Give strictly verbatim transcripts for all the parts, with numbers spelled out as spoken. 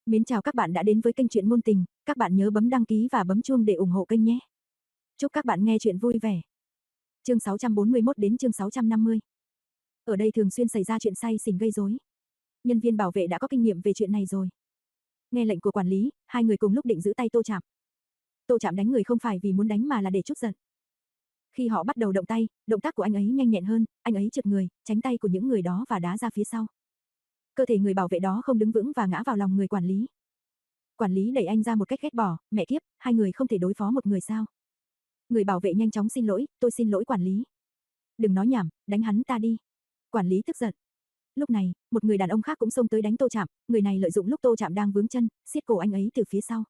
Mến chào các bạn đã đến với kênh Truyện Ngôn Tình, các bạn nhớ bấm đăng ký và bấm chuông để ủng hộ kênh nhé. Chúc các bạn nghe chuyện vui vẻ. Chương sáu trăm bốn mươi mốt đến chương sáu trăm năm mươi. Ở đây thường xuyên xảy ra chuyện say xỉn gây rối. Nhân viên bảo vệ đã có kinh nghiệm về chuyện này rồi. Nghe lệnh của quản lý, hai người cùng lúc định giữ tay Tô Trạm. Tô Trạm đánh người không phải vì muốn đánh mà là để trút giận. Khi họ bắt đầu động tay, động tác của anh ấy nhanh nhẹn hơn, anh ấy trượt người, tránh tay của những người đó và đá ra phía sau. Cơ thể người bảo vệ đó không đứng vững và ngã vào lòng người quản lý. Quản lý đẩy anh ra một cách ghét bỏ, mẹ kiếp, hai người không thể đối phó một người sao? Người bảo vệ nhanh chóng xin lỗi, tôi xin lỗi quản lý. Đừng nói nhảm, đánh hắn ta đi. Quản lý tức giận. Lúc này, một người đàn ông khác cũng xông tới đánh Tô Trạm, người này lợi dụng lúc Tô Trạm đang vướng chân, siết cổ anh ấy từ phía sau.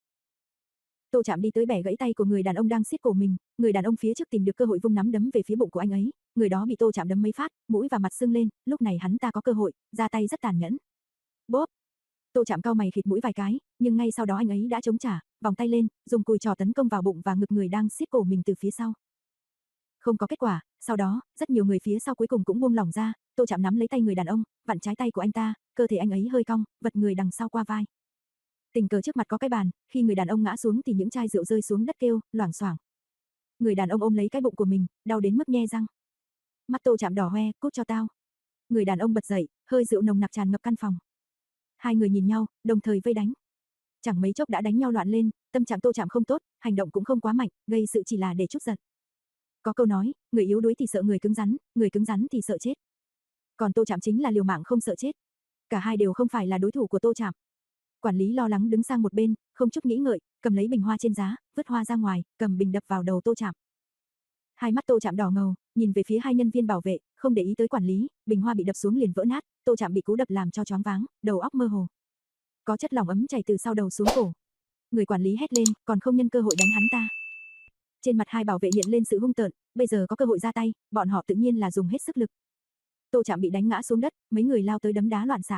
Tô Trạm đi tới bẻ gãy tay của người đàn ông đang siết cổ mình, người đàn ông phía trước tìm được cơ hội vung nắm đấm về phía bụng của anh ấy, người đó bị Tô Trạm đấm mấy phát, mũi và mặt sưng lên, lúc này hắn ta có cơ hội, ra tay rất tàn nhẫn. Bốp. Tô Trạm cau mày khịt mũi vài cái, nhưng ngay sau đó anh ấy đã chống trả, vòng tay lên, dùng cùi trò tấn công vào bụng và ngực người đang siết cổ mình từ phía sau. Không có kết quả, sau đó, rất nhiều người phía sau cuối cùng cũng buông lỏng ra, Tô Trạm nắm lấy tay người đàn ông, vặn trái tay của anh ta, cơ thể anh ấy hơi cong, vật người đằng sau qua vai. Tình cờ trước mặt có cái bàn, khi người đàn ông ngã xuống thì những chai rượu rơi xuống đất kêu, loảng xoảng. Người đàn ông ôm lấy cái bụng của mình, đau đến mức nhe răng. Mắt Tô Trạm đỏ hoe, cút cho tao. Người đàn ông bật dậy, hơi rượu nồng nặc tràn ngập căn phòng. Hai người nhìn nhau, đồng thời vây đánh. Chẳng mấy chốc đã đánh nhau loạn lên, tâm trạng Tô Trạm không tốt, hành động cũng không quá mạnh, gây sự chỉ là để trút giận. Có câu nói, người yếu đuối thì sợ người cứng rắn, người cứng rắn thì sợ chết. Còn Tô Trạm chính là liều mạng không sợ chết. Cả hai đều không phải là đối thủ của Tô Trạm. Quản lý lo lắng đứng sang một bên, không chút nghĩ ngợi, cầm lấy bình hoa trên giá, vứt hoa ra ngoài, cầm bình đập vào đầu Tô Trạm. Hai mắt Tô Trạm đỏ ngầu, nhìn về phía hai nhân viên bảo vệ, không để ý tới quản lý, bình hoa bị đập xuống liền vỡ nát, Tô Trạm bị cú đập làm cho choáng váng, đầu óc mơ hồ. Có chất lỏng ấm chảy từ sau đầu xuống cổ. Người quản lý hét lên, còn không nhân cơ hội đánh hắn ta. Trên mặt hai bảo vệ hiện lên sự hung tợn, bây giờ có cơ hội ra tay, bọn họ tự nhiên là dùng hết sức lực. Tô Trạm bị đánh ngã xuống đất, mấy người lao tới đấm đá loạn xạ.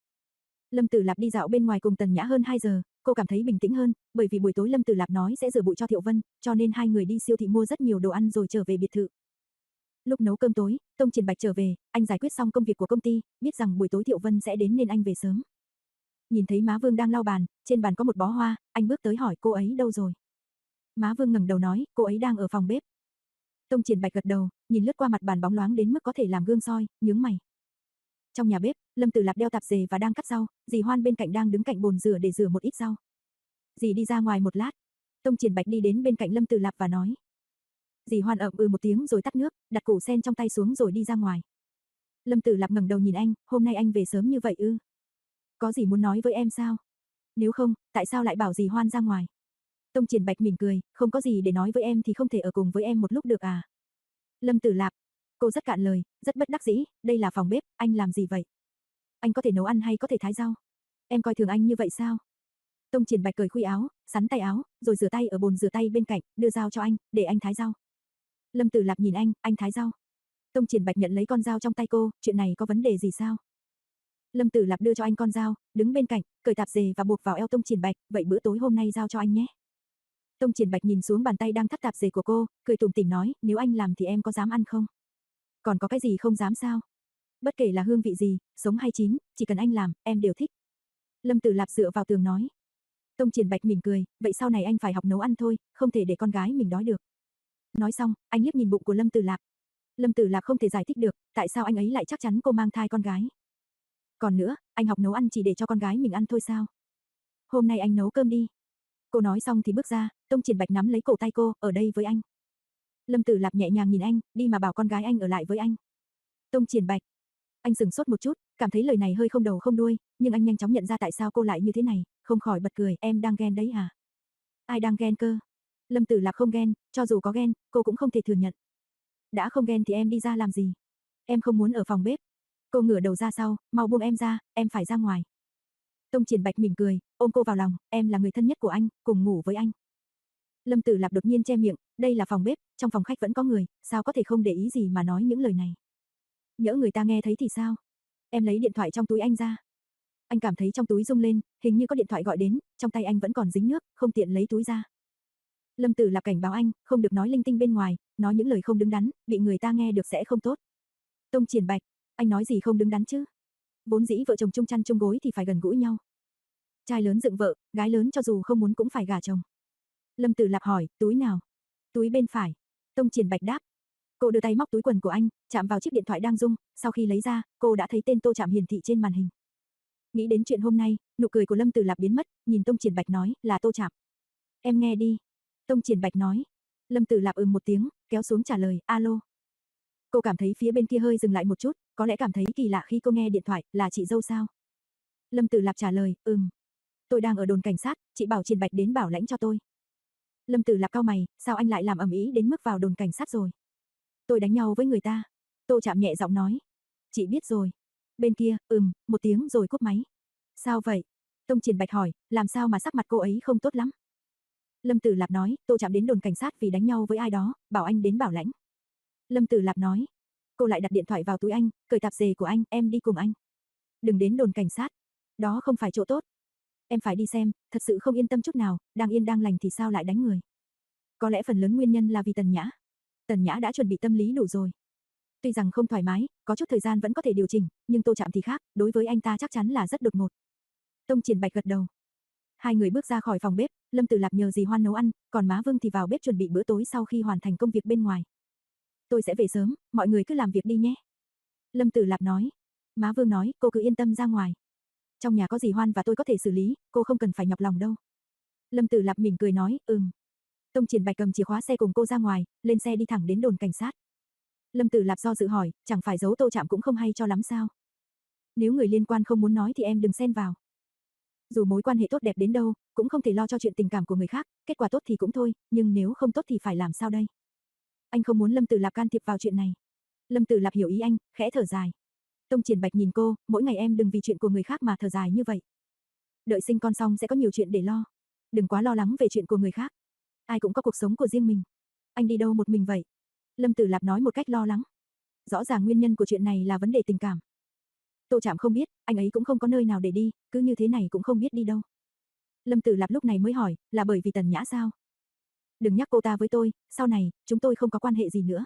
Lâm Tử Lạp đi dạo bên ngoài cùng Tần Nhã hơn hai giờ, cô cảm thấy bình tĩnh hơn, bởi vì buổi tối Lâm Tử Lạp nói sẽ rửa bụi cho Thiệu Vân, cho nên hai người đi siêu thị mua rất nhiều đồ ăn rồi trở về biệt thự. Lúc nấu cơm tối, Tông Triển Bạch trở về, anh giải quyết xong công việc của công ty, biết rằng buổi tối Thiệu Vân sẽ đến nên anh về sớm. Nhìn thấy má Vương đang lau bàn, trên bàn có một bó hoa, anh bước tới hỏi cô ấy đâu rồi. Má Vương ngẩng đầu nói, cô ấy đang ở phòng bếp. Tông Triển Bạch gật đầu, nhìn lướt qua mặt bàn bóng loáng đến mức có thể làm gương soi, nhướng mày. Trong nhà bếp, Lâm Tử Lạp đeo tạp dề và đang cắt rau, dì Hoan bên cạnh đang đứng cạnh bồn rửa để rửa một ít rau. Dì đi ra ngoài một lát. Tông Triển Bạch đi đến bên cạnh Lâm Tử Lạp và nói. Dì Hoan ậm ừ một tiếng rồi tắt nước, đặt củ sen trong tay xuống rồi đi ra ngoài. Lâm Tử Lạp ngẩng đầu nhìn anh, hôm nay anh về sớm như vậy ư? Có gì muốn nói với em sao? Nếu không, tại sao lại bảo dì Hoan ra ngoài? Tông Triển Bạch mỉm cười, không có gì để nói với em thì không thể ở cùng với em một lúc được à? Lâm Tử Lạp, cô rất cạn lời, rất bất đắc dĩ, đây là phòng bếp, anh làm gì vậy? Anh có thể nấu ăn hay có thể thái rau? Em coi thường anh như vậy sao? Tông Triển Bạch cởi khuy áo, sắn tay áo, rồi rửa tay ở bồn rửa tay bên cạnh, đưa dao cho anh, để anh thái rau. Lâm Tử Lạp nhìn anh, anh thái rau. Tông Triển Bạch nhận lấy con dao trong tay cô, chuyện này có vấn đề gì sao? Lâm Tử Lạp đưa cho anh con dao, đứng bên cạnh, cởi tạp dề và buộc vào eo Tông Triển Bạch, vậy bữa tối hôm nay giao cho anh nhé. Tông Triển Bạch nhìn xuống bàn tay đang thắt tạp dề của cô, cười tủm tỉm nói, nếu anh làm thì em có dám ăn không? Còn có cái gì không dám sao? Bất kể là hương vị gì, sống hay chín, chỉ cần anh làm, em đều thích. Lâm Tử Lạp dựa vào tường nói. Tông Triển Bạch mỉm cười, vậy sau này anh phải học nấu ăn thôi, không thể để con gái mình đói được. Nói xong, anh liếc nhìn bụng của Lâm Tử Lạp. Lâm Tử Lạp không thể giải thích được, tại sao anh ấy lại chắc chắn cô mang thai con gái. Còn nữa, anh học nấu ăn chỉ để cho con gái mình ăn thôi sao? Hôm nay anh nấu cơm đi. Cô nói xong thì bước ra, Tông Triển Bạch nắm lấy cổ tay cô, ở đây với anh. Lâm Tử Lạp nhẹ nhàng nhìn anh, đi mà bảo con gái anh ở lại với anh. Tông Triển Bạch. Anh sừng sốt một chút, cảm thấy lời này hơi không đầu không đuôi, nhưng anh nhanh chóng nhận ra tại sao cô lại như thế này, không khỏi bật cười, em đang ghen đấy à? Ai đang ghen cơ? Lâm Tử Lạp không ghen, cho dù có ghen, cô cũng không thể thừa nhận. Đã không ghen thì em đi ra làm gì? Em không muốn ở phòng bếp. Cô ngửa đầu ra sau, mau buông em ra, em phải ra ngoài. Tông Triển Bạch mỉm cười, ôm cô vào lòng, em là người thân nhất của anh, cùng ngủ với anh. Lâm Tử Lạp đột nhiên che miệng, đây là phòng bếp, trong phòng khách vẫn có người, sao có thể không để ý gì mà nói những lời này. Nhỡ người ta nghe thấy thì sao? Em lấy điện thoại trong túi anh ra. Anh cảm thấy trong túi rung lên, hình như có điện thoại gọi đến, trong tay anh vẫn còn dính nước, không tiện lấy túi ra. Lâm Tử Lạp cảnh báo anh, không được nói linh tinh bên ngoài, nói những lời không đứng đắn, bị người ta nghe được sẽ không tốt. Tông Triển Bạch, anh nói gì không đứng đắn chứ? Vốn dĩ vợ chồng chung chăn chung gối thì phải gần gũi nhau. Trai lớn dựng vợ, gái lớn cho dù không muốn cũng phải gả chồng. Lâm Tử Lạp hỏi, túi nào? Túi bên phải. Tông Triển Bạch đáp. Cô đưa tay móc túi quần của anh, chạm vào chiếc điện thoại đang rung, sau khi lấy ra, cô đã thấy tên Tô Trạm hiển thị trên màn hình. Nghĩ đến chuyện hôm nay, nụ cười của Lâm Tử Lạp biến mất, nhìn Tông Triển Bạch nói, là Tô Trạm. Em nghe đi. Tông Triển Bạch nói. Lâm Tử Lạp ừm một tiếng, kéo xuống trả lời, alo. Cô cảm thấy phía bên kia hơi dừng lại một chút, có lẽ cảm thấy kỳ lạ khi cô nghe điện thoại, là chị dâu sao? Lâm Tử Lạp trả lời, ừm. Tôi đang ở đồn cảnh sát, chị bảo Triển Bạch đến bảo lãnh cho tôi. Lâm Tử Lạp cau mày, sao anh lại làm ầm ĩ đến mức vào đồn cảnh sát rồi? Tôi đánh nhau với người ta. Tô Trạm nhẹ giọng nói. Chị biết rồi. Bên kia, ừm, một tiếng rồi cúp máy. Sao vậy? Tông Triển Bạch hỏi, làm sao mà sắc mặt cô ấy không tốt lắm? Lâm Tử Lạp nói, Tô Trạm đến đồn cảnh sát vì đánh nhau với ai đó, bảo anh đến bảo lãnh. Lâm Tử Lạp nói. Cô lại đặt điện thoại vào túi anh, cởi tạp dề của anh, em đi cùng anh. Đừng đến đồn cảnh sát. Đó không phải chỗ tốt. Em phải đi xem, thật sự không yên tâm chút nào, đang yên đang lành thì sao lại đánh người. Có lẽ phần lớn nguyên nhân là vì Tần Nhã. Tần Nhã đã chuẩn bị tâm lý đủ rồi. Tuy rằng không thoải mái, có chút thời gian vẫn có thể điều chỉnh, nhưng Tô Trạm thì khác, đối với anh ta chắc chắn là rất đột ngột. Tông Triển Bạch gật đầu. Hai người bước ra khỏi phòng bếp, Lâm Tử Lạp nhờ dì Hoan nấu ăn, còn má Vương thì vào bếp chuẩn bị bữa tối sau khi hoàn thành công việc bên ngoài. Tôi sẽ về sớm, mọi người cứ làm việc đi nhé. Lâm Tử Lạp nói. Má Vương nói, cô cứ yên tâm ra ngoài. Trong nhà có dì Hoan và tôi có thể xử lý, cô không cần phải nhọc lòng đâu. Lâm Tử Lạp mỉm cười nói, ừm. Tông Triển Bạch cầm chìa khóa xe cùng cô ra ngoài, lên xe đi thẳng đến đồn cảnh sát. Lâm Tử Lạp do dự hỏi, chẳng phải giấu Tô Trạm cũng không hay cho lắm sao? Nếu người liên quan không muốn nói thì em đừng xen vào. Dù mối quan hệ tốt đẹp đến đâu, cũng không thể lo cho chuyện tình cảm của người khác, kết quả tốt thì cũng thôi, nhưng nếu không tốt thì phải làm sao đây? Anh không muốn Lâm Tử Lạp can thiệp vào chuyện này. Lâm Tử Lạp hiểu ý anh, khẽ thở dài. Tông Triển Bạch nhìn cô, mỗi ngày em đừng vì chuyện của người khác mà thở dài như vậy. Đợi sinh con xong sẽ có nhiều chuyện để lo. Đừng quá lo lắng về chuyện của người khác. Ai cũng có cuộc sống của riêng mình. Anh đi đâu một mình vậy? Lâm Tử Lạp nói một cách lo lắng. Rõ ràng nguyên nhân của chuyện này là vấn đề tình cảm. Tô Trạm không biết, anh ấy cũng không có nơi nào để đi, cứ như thế này cũng không biết đi đâu. Lâm Tử Lạp lúc này mới hỏi, là bởi vì Tần Nhã sao? Đừng nhắc cô ta với tôi, sau này, chúng tôi không có quan hệ gì nữa.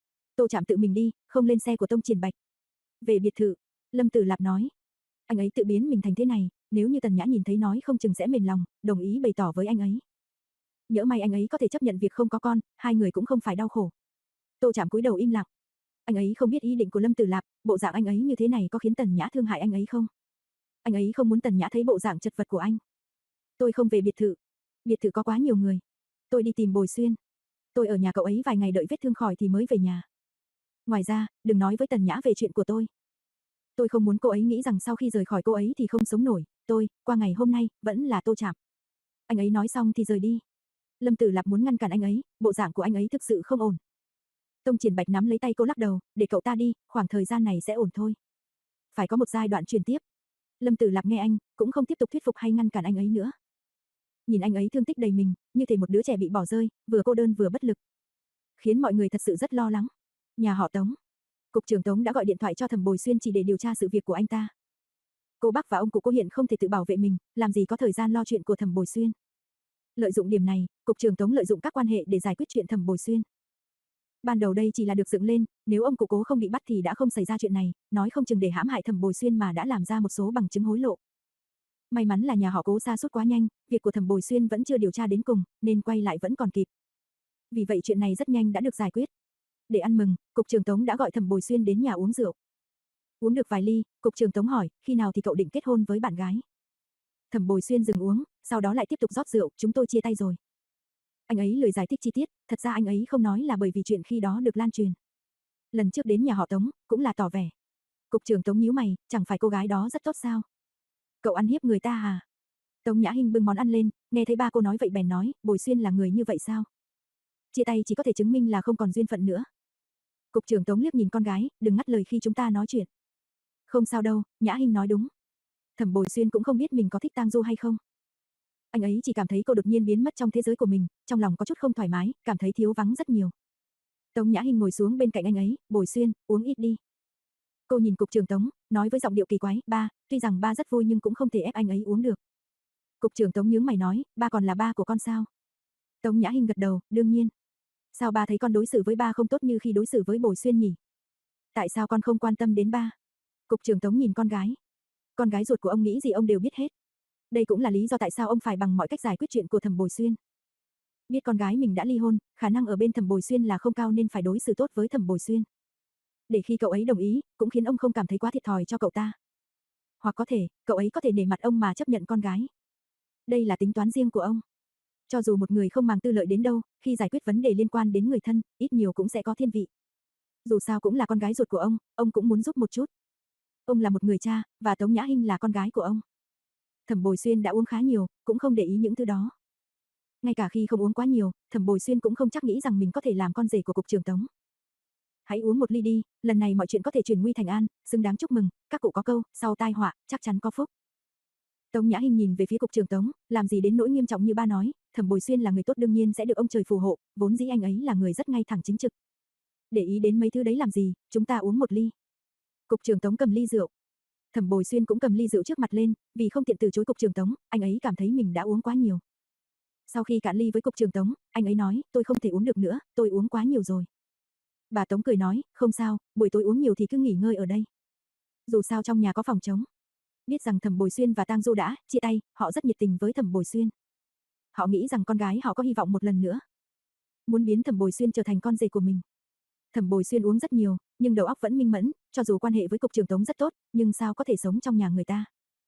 Tô Trạm tự mình đi, không lên xe của Tông Triển Bạch. Về biệt thự, Lâm Tử Lạp nói. Anh ấy tự biến mình thành thế này, nếu như Tần Nhã nhìn thấy nói không chừng sẽ mềm lòng, đồng ý bày tỏ với anh ấy. Nhỡ may anh ấy có thể chấp nhận việc không có con, hai người cũng không phải đau khổ. Tô Trạm cúi đầu im lặng. Anh ấy không biết ý định của Lâm Tử Lạp, bộ dạng anh ấy như thế này có khiến Tần Nhã thương hại anh ấy không? Anh ấy không muốn Tần Nhã thấy bộ dạng chật vật của anh. Tôi không về biệt thự. Biệt thự có quá nhiều người. Tôi đi tìm Bồi Xuyên. Tôi ở nhà cậu ấy vài ngày đợi vết thương khỏi thì mới về nhà. Ngoài ra, đừng nói với Tần Nhã về chuyện của tôi. Tôi không muốn cô ấy nghĩ rằng sau khi rời khỏi cô ấy thì không sống nổi. Tôi, qua ngày hôm nay, vẫn là Tô Trạm. Anh ấy nói xong thì rời đi. Lâm Tử Lạp muốn ngăn cản anh ấy, bộ dạng của anh ấy thực sự không ổn. Tông Triển Bạch nắm lấy tay cô lắc đầu, để cậu ta đi, khoảng thời gian này sẽ ổn thôi. Phải có một giai đoạn chuyển tiếp. Lâm Tử Lạp nghe anh, cũng không tiếp tục thuyết phục hay ngăn cản anh ấy nữa. Nhìn anh ấy thương tích đầy mình, như thể một đứa trẻ bị bỏ rơi, vừa cô đơn vừa bất lực. Khiến mọi người thật sự rất lo lắng. Nhà họ Tống. Cục trưởng Tống đã gọi điện thoại cho Thẩm Bồi Xuyên chỉ để điều tra sự việc của anh ta. Cô bác và ông cụ cô hiện không thể tự bảo vệ mình, làm gì có thời gian lo chuyện của Thẩm Bồi Xuyên. Lợi dụng điểm này, Cục trưởng Tống lợi dụng các quan hệ để giải quyết chuyện Thẩm Bồi Xuyên. Ban đầu đây chỉ là được dựng lên, nếu ông cụ cố không bị bắt thì đã không xảy ra chuyện này, nói không chừng để hãm hại Thẩm Bồi Xuyên mà đã làm ra một số bằng chứng hối lộ. May mắn là nhà họ Cố sa sút quá nhanh, việc của Thẩm Bồi Xuyên vẫn chưa điều tra đến cùng, nên quay lại vẫn còn kịp. Vì vậy chuyện này rất nhanh đã được giải quyết. Để ăn mừng, Cục trưởng Tống đã gọi Thẩm Bồi Xuyên đến nhà uống rượu. Uống được vài ly, Cục trưởng Tống hỏi, khi nào thì cậu định kết hôn với bạn gái? Thẩm Bồi Xuyên dừng uống, sau đó lại tiếp tục rót rượu, chúng tôi chia tay rồi. Anh ấy lười giải thích chi tiết, thật ra anh ấy không nói là bởi vì chuyện khi đó được lan truyền. Lần trước đến nhà họ Tống, cũng là tỏ vẻ. Cục trưởng Tống nhíu mày, chẳng phải cô gái đó rất tốt sao? Cậu ăn hiếp người ta à? Tống Nhã Hinh bưng món ăn lên, nghe thấy ba cô nói vậy bèn nói, Bồi Xuyên là người như vậy sao? Chia tay chỉ có thể chứng minh là không còn duyên phận nữa. Cục trưởng Tống liếc nhìn con gái, đừng ngắt lời khi chúng ta nói chuyện. Không sao đâu, Nhã Hinh nói đúng. Thẩm Bồi Xuyên cũng không biết mình có thích Tang Du hay không. Anh ấy chỉ cảm thấy cô đột nhiên biến mất trong thế giới của mình, trong lòng có chút không thoải mái, cảm thấy thiếu vắng rất nhiều. Tống Nhã Hinh ngồi xuống bên cạnh anh ấy, Bồi Xuyên, uống ít đi. Cô nhìn Cục trưởng Tống, nói với giọng điệu kỳ quái, ba, tuy rằng ba rất vui nhưng cũng không thể ép anh ấy uống được. Cục trưởng Tống nhướng mày nói, ba còn là ba của con sao? Tống Nhã Hinh gật đầu, đương nhiên. Sao ba thấy con đối xử với ba không tốt như khi đối xử với Bồi Xuyên nhỉ? Tại sao con không quan tâm đến ba? Cục trưởng Tống nhìn con gái. Con gái ruột của ông nghĩ gì ông đều biết hết. Đây cũng là lý do tại sao ông phải bằng mọi cách giải quyết chuyện của Thẩm Bồi Xuyên. Biết con gái mình đã ly hôn, khả năng ở bên Thẩm Bồi Xuyên là không cao nên phải đối xử tốt với Thẩm Bồi Xuyên. Để khi cậu ấy đồng ý, cũng khiến ông không cảm thấy quá thiệt thòi cho cậu ta. Hoặc có thể, cậu ấy có thể nể mặt ông mà chấp nhận con gái. Đây là tính toán riêng của ông. Cho dù một người không màng tư lợi đến đâu, khi giải quyết vấn đề liên quan đến người thân, ít nhiều cũng sẽ có thiên vị. Dù sao cũng là con gái ruột của ông, ông cũng muốn giúp một chút. Ông là một người cha, và Tống Nhã Hinh là con gái của ông. Thẩm Bồi Xuyên đã uống khá nhiều, cũng không để ý những thứ đó. Ngay cả khi không uống quá nhiều, Thẩm Bồi Xuyên cũng không chắc nghĩ rằng mình có thể làm con rể của cục trưởng Tống. Hãy uống một ly đi, lần này mọi chuyện có thể chuyển nguy thành an, xứng đáng chúc mừng, các cụ có câu, sau tai họa, chắc chắn có phúc. Tống Nhã Hinh nhìn về phía cục trưởng Tống, làm gì đến nỗi nghiêm trọng như ba nói, Thẩm Bồi Xuyên là người tốt đương nhiên sẽ được ông trời phù hộ, vốn dĩ anh ấy là người rất ngay thẳng chính trực. Để ý đến mấy thứ đấy làm gì, chúng ta uống một ly. Cục trưởng Tống cầm ly rượu. Thẩm Bồi Xuyên cũng cầm ly rượu trước mặt lên, vì không tiện từ chối cục trưởng Tống, anh ấy cảm thấy mình đã uống quá nhiều. Sau khi cạn ly với cục trưởng Tống, anh ấy nói, tôi không thể uống được nữa, tôi uống quá nhiều rồi. Bà Tống cười nói, không sao, buổi tối uống nhiều thì cứ nghỉ ngơi ở đây. Dù sao trong nhà có phòng trống. Biết rằng Thẩm Bồi Xuyên và Tang Du đã chia tay, họ rất nhiệt tình với Thẩm Bồi Xuyên. Họ nghĩ rằng con gái họ có hy vọng một lần nữa. Muốn biến Thẩm Bồi Xuyên trở thành con rể của mình. Thẩm Bồi Xuyên uống rất nhiều, nhưng đầu óc vẫn minh mẫn, cho dù quan hệ với cục trưởng Tống rất tốt, nhưng sao có thể sống trong nhà người ta.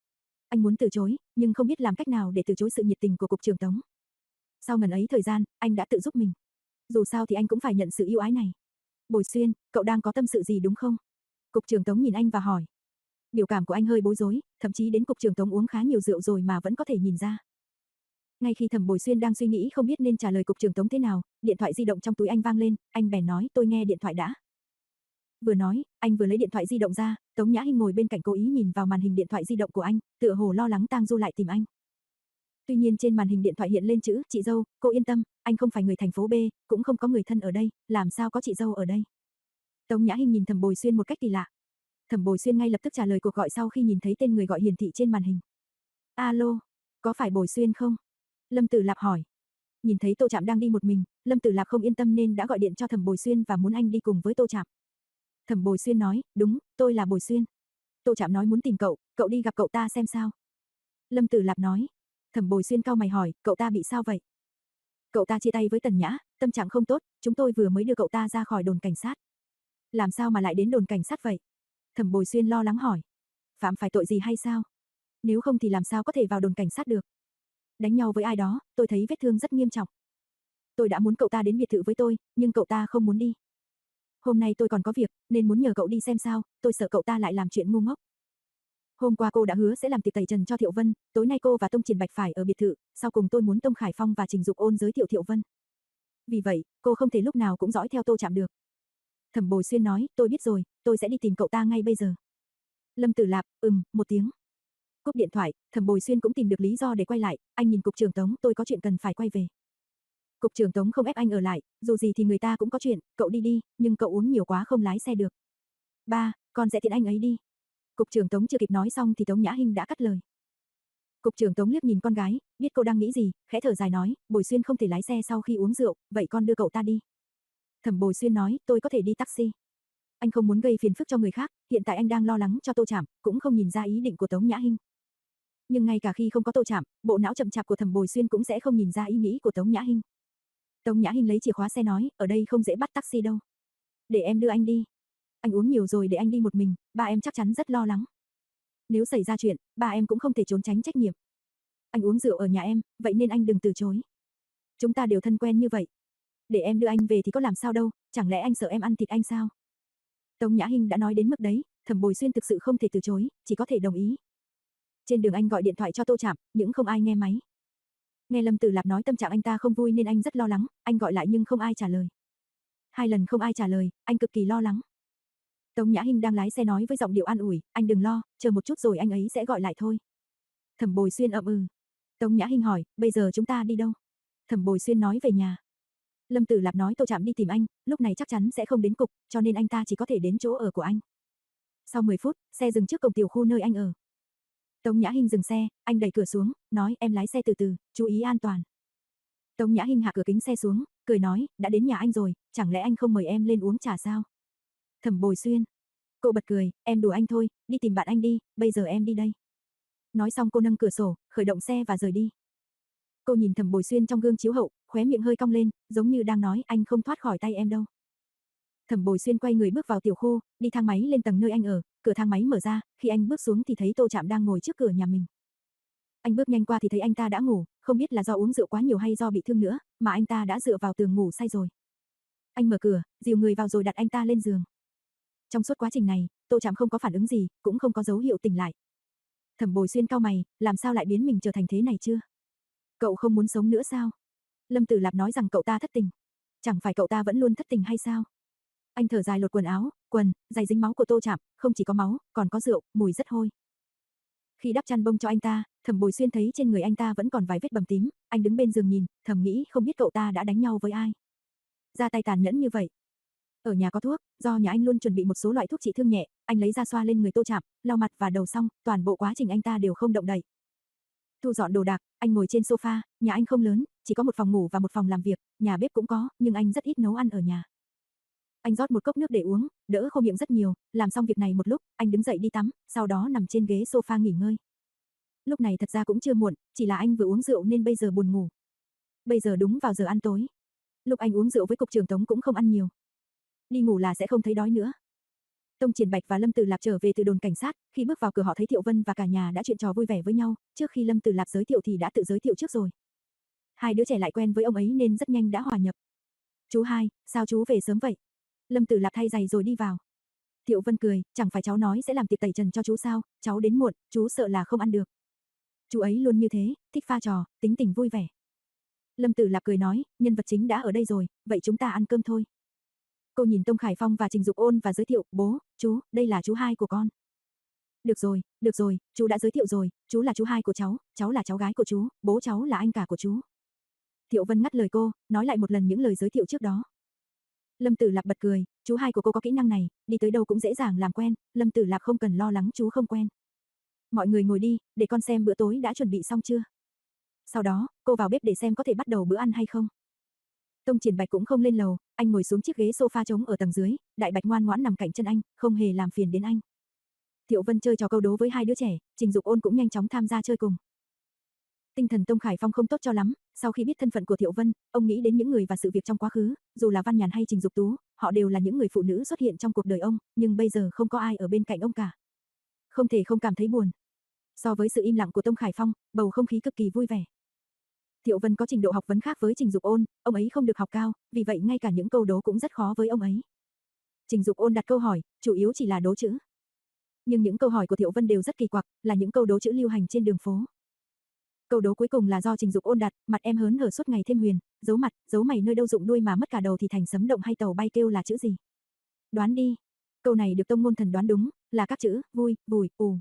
Anh muốn từ chối, nhưng không biết làm cách nào để từ chối sự nhiệt tình của cục trưởng Tống. Sau ngần ấy thời gian, anh đã tự giúp mình. Dù sao thì anh cũng phải nhận sự yêu ái này. Bồi Xuyên, cậu đang có tâm sự gì đúng không? Cục trưởng Tống nhìn anh và hỏi. Biểu cảm của anh hơi bối rối, thậm chí đến cục trưởng Tống uống khá nhiều rượu rồi mà vẫn có thể nhìn ra. Ngay khi Thẩm Bồi Xuyên đang suy nghĩ không biết nên trả lời cục trưởng Tống thế nào, điện thoại di động trong túi anh vang lên, anh bèn nói tôi nghe điện thoại đã. Vừa nói, anh vừa lấy điện thoại di động ra, Tống Nhã Hinh ngồi bên cạnh cố ý nhìn vào màn hình điện thoại di động của anh, tựa hồ lo lắng Tang Du lại tìm anh. Tuy nhiên trên màn hình điện thoại hiện lên chữ, chị dâu, cô yên tâm, anh không phải người thành phố B, cũng không có người thân ở đây, làm sao có chị dâu ở đây. Tống Nhã Hinh nhìn Thẩm Bồi Xuyên một cách kỳ lạ. Thẩm Bồi Xuyên ngay lập tức trả lời cuộc gọi sau khi nhìn thấy tên người gọi hiển thị trên màn hình. Alo, có phải Bồi Xuyên không? Lâm Tử Lạp hỏi. Nhìn thấy Tô Trạm đang đi một mình, Lâm Tử Lạp không yên tâm nên đã gọi điện cho Thẩm Bồi Xuyên và muốn anh đi cùng với Tô Trạm. Thẩm Bồi Xuyên nói, đúng, tôi là Bồi Xuyên. Tô Trạm nói muốn tìm cậu, cậu đi gặp cậu ta xem sao. Lâm Tử Lạp nói. Thẩm Bồi Xuyên cau mày hỏi, cậu ta bị sao vậy? Cậu ta chia tay với Tần Nhã, tâm trạng không tốt, chúng tôi vừa mới đưa cậu ta ra khỏi đồn cảnh sát. Làm sao mà lại đến đồn cảnh sát vậy? Thẩm Bồi Xuyên lo lắng hỏi. Phạm phải tội gì hay sao? Nếu không thì làm sao có thể vào đồn cảnh sát được? Đánh nhau với ai đó, tôi thấy vết thương rất nghiêm trọng. Tôi đã muốn cậu ta đến biệt thự với tôi, nhưng cậu ta không muốn đi. Hôm nay tôi còn có việc, nên muốn nhờ cậu đi xem sao, tôi sợ cậu ta lại làm chuyện ngu ngốc. Hôm qua cô đã hứa sẽ làm tiệc tẩy trần cho Thiệu Vân, tối nay cô và Tông Triển Bạch phải ở biệt thự, sau cùng tôi muốn Tông Khải Phong và Trình Dục Ôn giới thiệu Thiệu Vân. Vì vậy, cô không thể lúc nào cũng dõi theo Tô Trạm được. Thẩm Bồi Xuyên nói, tôi biết rồi, tôi sẽ đi tìm cậu ta ngay bây giờ. Lâm Tử Lạp, ừm, một tiếng. Cúp điện thoại, Thẩm Bồi Xuyên cũng tìm được lý do để quay lại, anh nhìn cục trưởng Tống, tôi có chuyện cần phải quay về. Cục trưởng Tống không ép anh ở lại, dù gì thì người ta cũng có chuyện, cậu đi đi, nhưng cậu uống nhiều quá không lái xe được. Ba, con sẽ tiện anh ấy đi. Cục trưởng Tống chưa kịp nói xong thì Tống Nhã Hinh đã cắt lời. Cục trưởng Tống liếc nhìn con gái, biết cô đang nghĩ gì, khẽ thở dài nói, Bồi Xuyên không thể lái xe sau khi uống rượu, vậy con đưa cậu ta đi. Thẩm Bồi Xuyên nói, tôi có thể đi taxi. Anh không muốn gây phiền phức cho người khác, hiện tại anh đang lo lắng cho Tô Trạm, cũng không nhìn ra ý định của Tống Nhã Hinh. Nhưng ngay cả khi không có Tô Trạm, bộ não chậm chạp của Thẩm Bồi Xuyên cũng sẽ không nhìn ra ý nghĩ của Tống Nhã Hinh. Tống Nhã Hinh lấy chìa khóa xe nói, ở đây không dễ bắt taxi đâu. Để em đưa anh đi. Anh uống nhiều rồi để anh đi một mình, ba em chắc chắn rất lo lắng. Nếu xảy ra chuyện, ba em cũng không thể trốn tránh trách nhiệm. Anh uống rượu ở nhà em, vậy nên anh đừng từ chối. Chúng ta đều thân quen như vậy. Để em đưa anh về thì có làm sao đâu, chẳng lẽ anh sợ em ăn thịt anh sao? Tống Nhã Hinh đã nói đến mức đấy, Thẩm Bồi Xuyên thực sự không thể từ chối, chỉ có thể đồng ý. Trên đường anh gọi điện thoại cho Tô Trạm, nhưng không ai nghe máy. Nghe Lâm Tử Lạp nói tâm trạng anh ta không vui nên anh rất lo lắng, anh gọi lại nhưng không ai trả lời. Hai lần không ai trả lời, anh cực kỳ lo lắng. Tống Nhã Hinh đang lái xe nói với giọng điệu an ủi, anh đừng lo, chờ một chút rồi anh ấy sẽ gọi lại thôi. Thẩm Bồi Xuyên ậm ừ. Tống Nhã Hinh hỏi, bây giờ chúng ta đi đâu? Thẩm Bồi Xuyên nói về nhà. Lâm Tử Lạp nói Tô Trạm đi tìm anh, lúc này chắc chắn sẽ không đến cục, cho nên anh ta chỉ có thể đến chỗ ở của anh. Sau mười phút, xe dừng trước cổng tiểu khu nơi anh ở. Tống Nhã Hinh dừng xe, anh đẩy cửa xuống, nói em lái xe từ từ, chú ý an toàn. Tống Nhã Hinh hạ cửa kính xe xuống, cười nói, đã đến nhà anh rồi, chẳng lẽ anh không mời em lên uống trà sao? Thẩm Bồi Xuyên. Cô bật cười, em đùa anh thôi, đi tìm bạn anh đi, bây giờ em đi đây. Nói xong cô nâng cửa sổ, khởi động xe và rời đi. Cô nhìn Thẩm Bồi Xuyên trong gương chiếu hậu, khóe miệng hơi cong lên, giống như đang nói anh không thoát khỏi tay em đâu. Thẩm Bồi Xuyên quay người bước vào tiểu khu, đi thang máy lên tầng nơi anh ở, cửa thang máy mở ra, khi anh bước xuống thì thấy Tô Trạm đang ngồi trước cửa nhà mình. Anh bước nhanh qua thì thấy anh ta đã ngủ, không biết là do uống rượu quá nhiều hay do bị thương nữa, mà anh ta đã dựa vào tường ngủ say rồi. Anh mở cửa, dìu người vào rồi đặt anh ta lên giường. Trong suốt quá trình này, Tô Trạm không có phản ứng gì, cũng không có dấu hiệu tỉnh lại. Thẩm Bồi Xuyên cau mày, làm sao lại biến mình trở thành thế này chưa? Cậu không muốn sống nữa sao? Lâm Tử Lạp nói rằng cậu ta thất tình. Chẳng phải cậu ta vẫn luôn thất tình hay sao? Anh thở dài lột quần áo, quần, giày dính máu của Tô Trạm, không chỉ có máu, còn có rượu, mùi rất hôi. Khi đắp chăn bông cho anh ta, Thẩm Bồi Xuyên thấy trên người anh ta vẫn còn vài vết bầm tím, anh đứng bên giường nhìn, thầm nghĩ không biết cậu ta đã đánh nhau với ai. Ra tay tàn nhẫn như vậy. Ở nhà có thuốc, do nhà anh luôn chuẩn bị một số loại thuốc trị thương nhẹ, anh lấy ra xoa lên người Tô Trạm, lau mặt và đầu xong, toàn bộ quá trình anh ta đều không động đậy. Thu dọn đồ đạc, anh ngồi trên sofa, nhà anh không lớn, chỉ có một phòng ngủ và một phòng làm việc, nhà bếp cũng có, nhưng anh rất ít nấu ăn ở nhà. Anh rót một cốc nước để uống, đỡ khô miệng rất nhiều, làm xong việc này một lúc, anh đứng dậy đi tắm, sau đó nằm trên ghế sofa nghỉ ngơi. Lúc này thật ra cũng chưa muộn, chỉ là anh vừa uống rượu nên bây giờ buồn ngủ. Bây giờ đúng vào giờ ăn tối. Lúc anh uống rượu với cục trưởng Tống cũng không ăn nhiều. Đi ngủ là sẽ không thấy đói nữa. Tông Triển Bạch và Lâm Tử Lạp trở về từ đồn cảnh sát, khi bước vào cửa họ thấy Thiệu Vân và cả nhà đã chuyện trò vui vẻ với nhau, trước khi Lâm Tử Lạp giới thiệu thì đã tự giới thiệu trước rồi. Hai đứa trẻ lại quen với ông ấy nên rất nhanh đã hòa nhập. Chú hai, sao chú về sớm vậy? Lâm Tử Lạp thay giày rồi đi vào. Thiệu Vân cười, chẳng phải cháu nói sẽ làm tiệc tẩy trần cho chú sao, cháu đến muộn, chú sợ là không ăn được. Chú ấy luôn như thế, thích pha trò, tính tình vui vẻ. Lâm Tử Lạp cười nói, nhân vật chính đã ở đây rồi, vậy chúng ta ăn cơm thôi. Cô nhìn Tông Khải Phong và Trình Dục Ôn và giới thiệu, bố, chú, đây là chú hai của con. Được rồi, được rồi, chú đã giới thiệu rồi, chú là chú hai của cháu, cháu là cháu gái của chú, bố cháu là anh cả của chú. Thiệu Vân ngắt lời cô, nói lại một lần những lời giới thiệu trước đó. Lâm Tử Lạp bật cười, chú hai của cô có kỹ năng này, đi tới đâu cũng dễ dàng làm quen, Lâm Tử Lạp không cần lo lắng chú không quen. Mọi người ngồi đi, để con xem bữa tối đã chuẩn bị xong chưa. Sau đó, cô vào bếp để xem có thể bắt đầu bữa ăn hay không. Tông Triển Bạch cũng không lên lầu, anh ngồi xuống chiếc ghế sofa trống ở tầng dưới, Đại Bạch ngoan ngoãn nằm cạnh chân anh, không hề làm phiền đến anh. Thiệu Vân chơi trò câu đố với hai đứa trẻ, Trình Dục Ôn cũng nhanh chóng tham gia chơi cùng. Tinh thần Tông Khải Phong không tốt cho lắm, sau khi biết thân phận của Thiệu Vân, ông nghĩ đến những người và sự việc trong quá khứ, dù là Văn Nhàn hay Trình Dục Tú, họ đều là những người phụ nữ xuất hiện trong cuộc đời ông, nhưng bây giờ không có ai ở bên cạnh ông cả. Không thể không cảm thấy buồn. So với sự im lặng của Tông Khải Phong, bầu không khí cực kỳ vui vẻ. Thiệu Vân có trình độ học vấn khác với Trình Dục Ôn, ông ấy không được học cao, vì vậy ngay cả những câu đố cũng rất khó với ông ấy. Trình Dục Ôn đặt câu hỏi, chủ yếu chỉ là đố chữ. Nhưng những câu hỏi của Thiệu Vân đều rất kỳ quặc, là những câu đố chữ lưu hành trên đường phố. Câu đố cuối cùng là do Trình Dục Ôn đặt, mặt em hớn hở suốt ngày thêm huyền, giấu mặt, giấu mày nơi đâu dụng đuôi mà mất cả đầu thì thành sấm động hay tàu bay kêu là chữ gì? Đoán đi. Câu này được Tông Ngôn Thần đoán đúng, là các chữ vui, vùi, ù.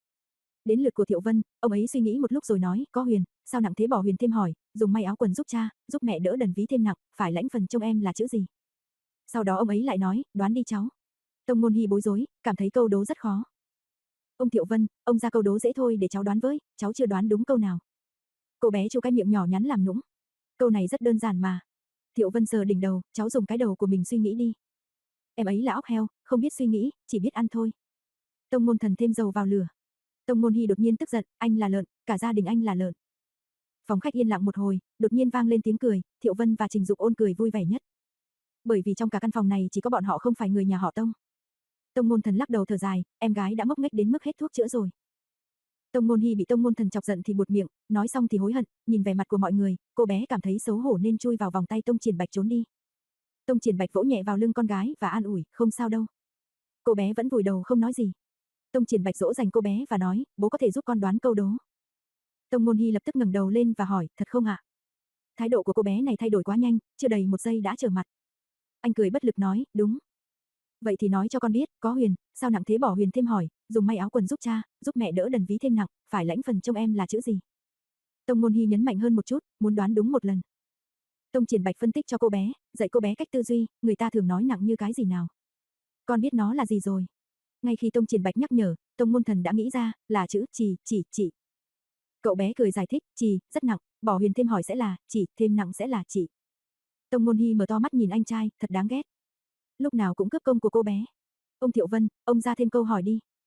Đến lượt của Thiệu Vân, ông ấy suy nghĩ một lúc rồi nói, có huyền, sao nặng thế bỏ huyền thêm hỏi, dùng may áo quần giúp cha, giúp mẹ đỡ đần ví thêm nặng, phải lãnh phần trông em là chữ gì? Sau đó ông ấy lại nói, đoán đi cháu. Tông Ngôn Hy bối rối, cảm thấy câu đố rất khó. Ông Thiệu Vân, ông ra câu đố dễ thôi để cháu đoán với, cháu chưa đoán đúng câu nào. Cô bé chu cái miệng nhỏ nhắn làm nũng. Câu này rất đơn giản mà. Thiệu Vân sờ đỉnh đầu, cháu dùng cái đầu của mình suy nghĩ đi. Em ấy là óc heo, không biết suy nghĩ, chỉ biết ăn thôi. Tông Ngôn Thần thêm dầu vào lửa. Tông Ngôn Hy đột nhiên tức giận, anh là lợn, cả gia đình anh là lợn. Phòng khách yên lặng một hồi, đột nhiên vang lên tiếng cười, Thiệu Vân và Trình Dục Ôn cười vui vẻ nhất. Bởi vì trong cả căn phòng này chỉ có bọn họ không phải người nhà họ Tông. Tông Ngôn Thần lắc đầu thở dài, em gái đã ngốc nghếch đến mức hết thuốc chữa rồi. Tông Ngôn Hy bị Tông Ngôn Thần chọc giận thì buột miệng, nói xong thì hối hận, nhìn vẻ mặt của mọi người, cô bé cảm thấy xấu hổ nên chui vào vòng tay Tông Triển Bạch trốn đi. Tông Triển Bạch vỗ nhẹ vào lưng con gái và an ủi, không sao đâu. Cô bé vẫn vùi đầu không nói gì. Tông Triển Bạch dỗ dành cô bé và nói, bố có thể giúp con đoán câu đố. Tông Ngôn Hy lập tức ngẩng đầu lên và hỏi, thật không ạ? Thái độ của cô bé này thay đổi quá nhanh, chưa đầy một giây đã trở mặt. Anh cười bất lực nói, đúng. Vậy thì nói cho con biết, có huyền, sao nặng thế bỏ huyền thêm hỏi, dùng may áo quần giúp cha, giúp mẹ đỡ đần ví thêm nặng, phải lãnh phần trông em là chữ gì? Tông Ngôn Hy nhấn mạnh hơn một chút, muốn đoán đúng một lần. Tông Triển Bạch phân tích cho cô bé, dạy cô bé cách tư duy, người ta thường nói nặng như cái gì nào? Con biết nó là gì rồi? Ngay khi Tông Triển Bạch nhắc nhở, Tông Ngôn Thần đã nghĩ ra, là chữ chì, chỉ, chỉ. Cậu bé cười giải thích, chì, rất nặng, bỏ huyền thêm hỏi sẽ là, chỉ, thêm nặng sẽ là chỉ. Tông Ngôn Hy mở to mắt nhìn anh trai, thật đáng ghét. Lúc nào cũng cướp công của cô bé. Ông Thiệu Vân, ông ra thêm câu hỏi đi.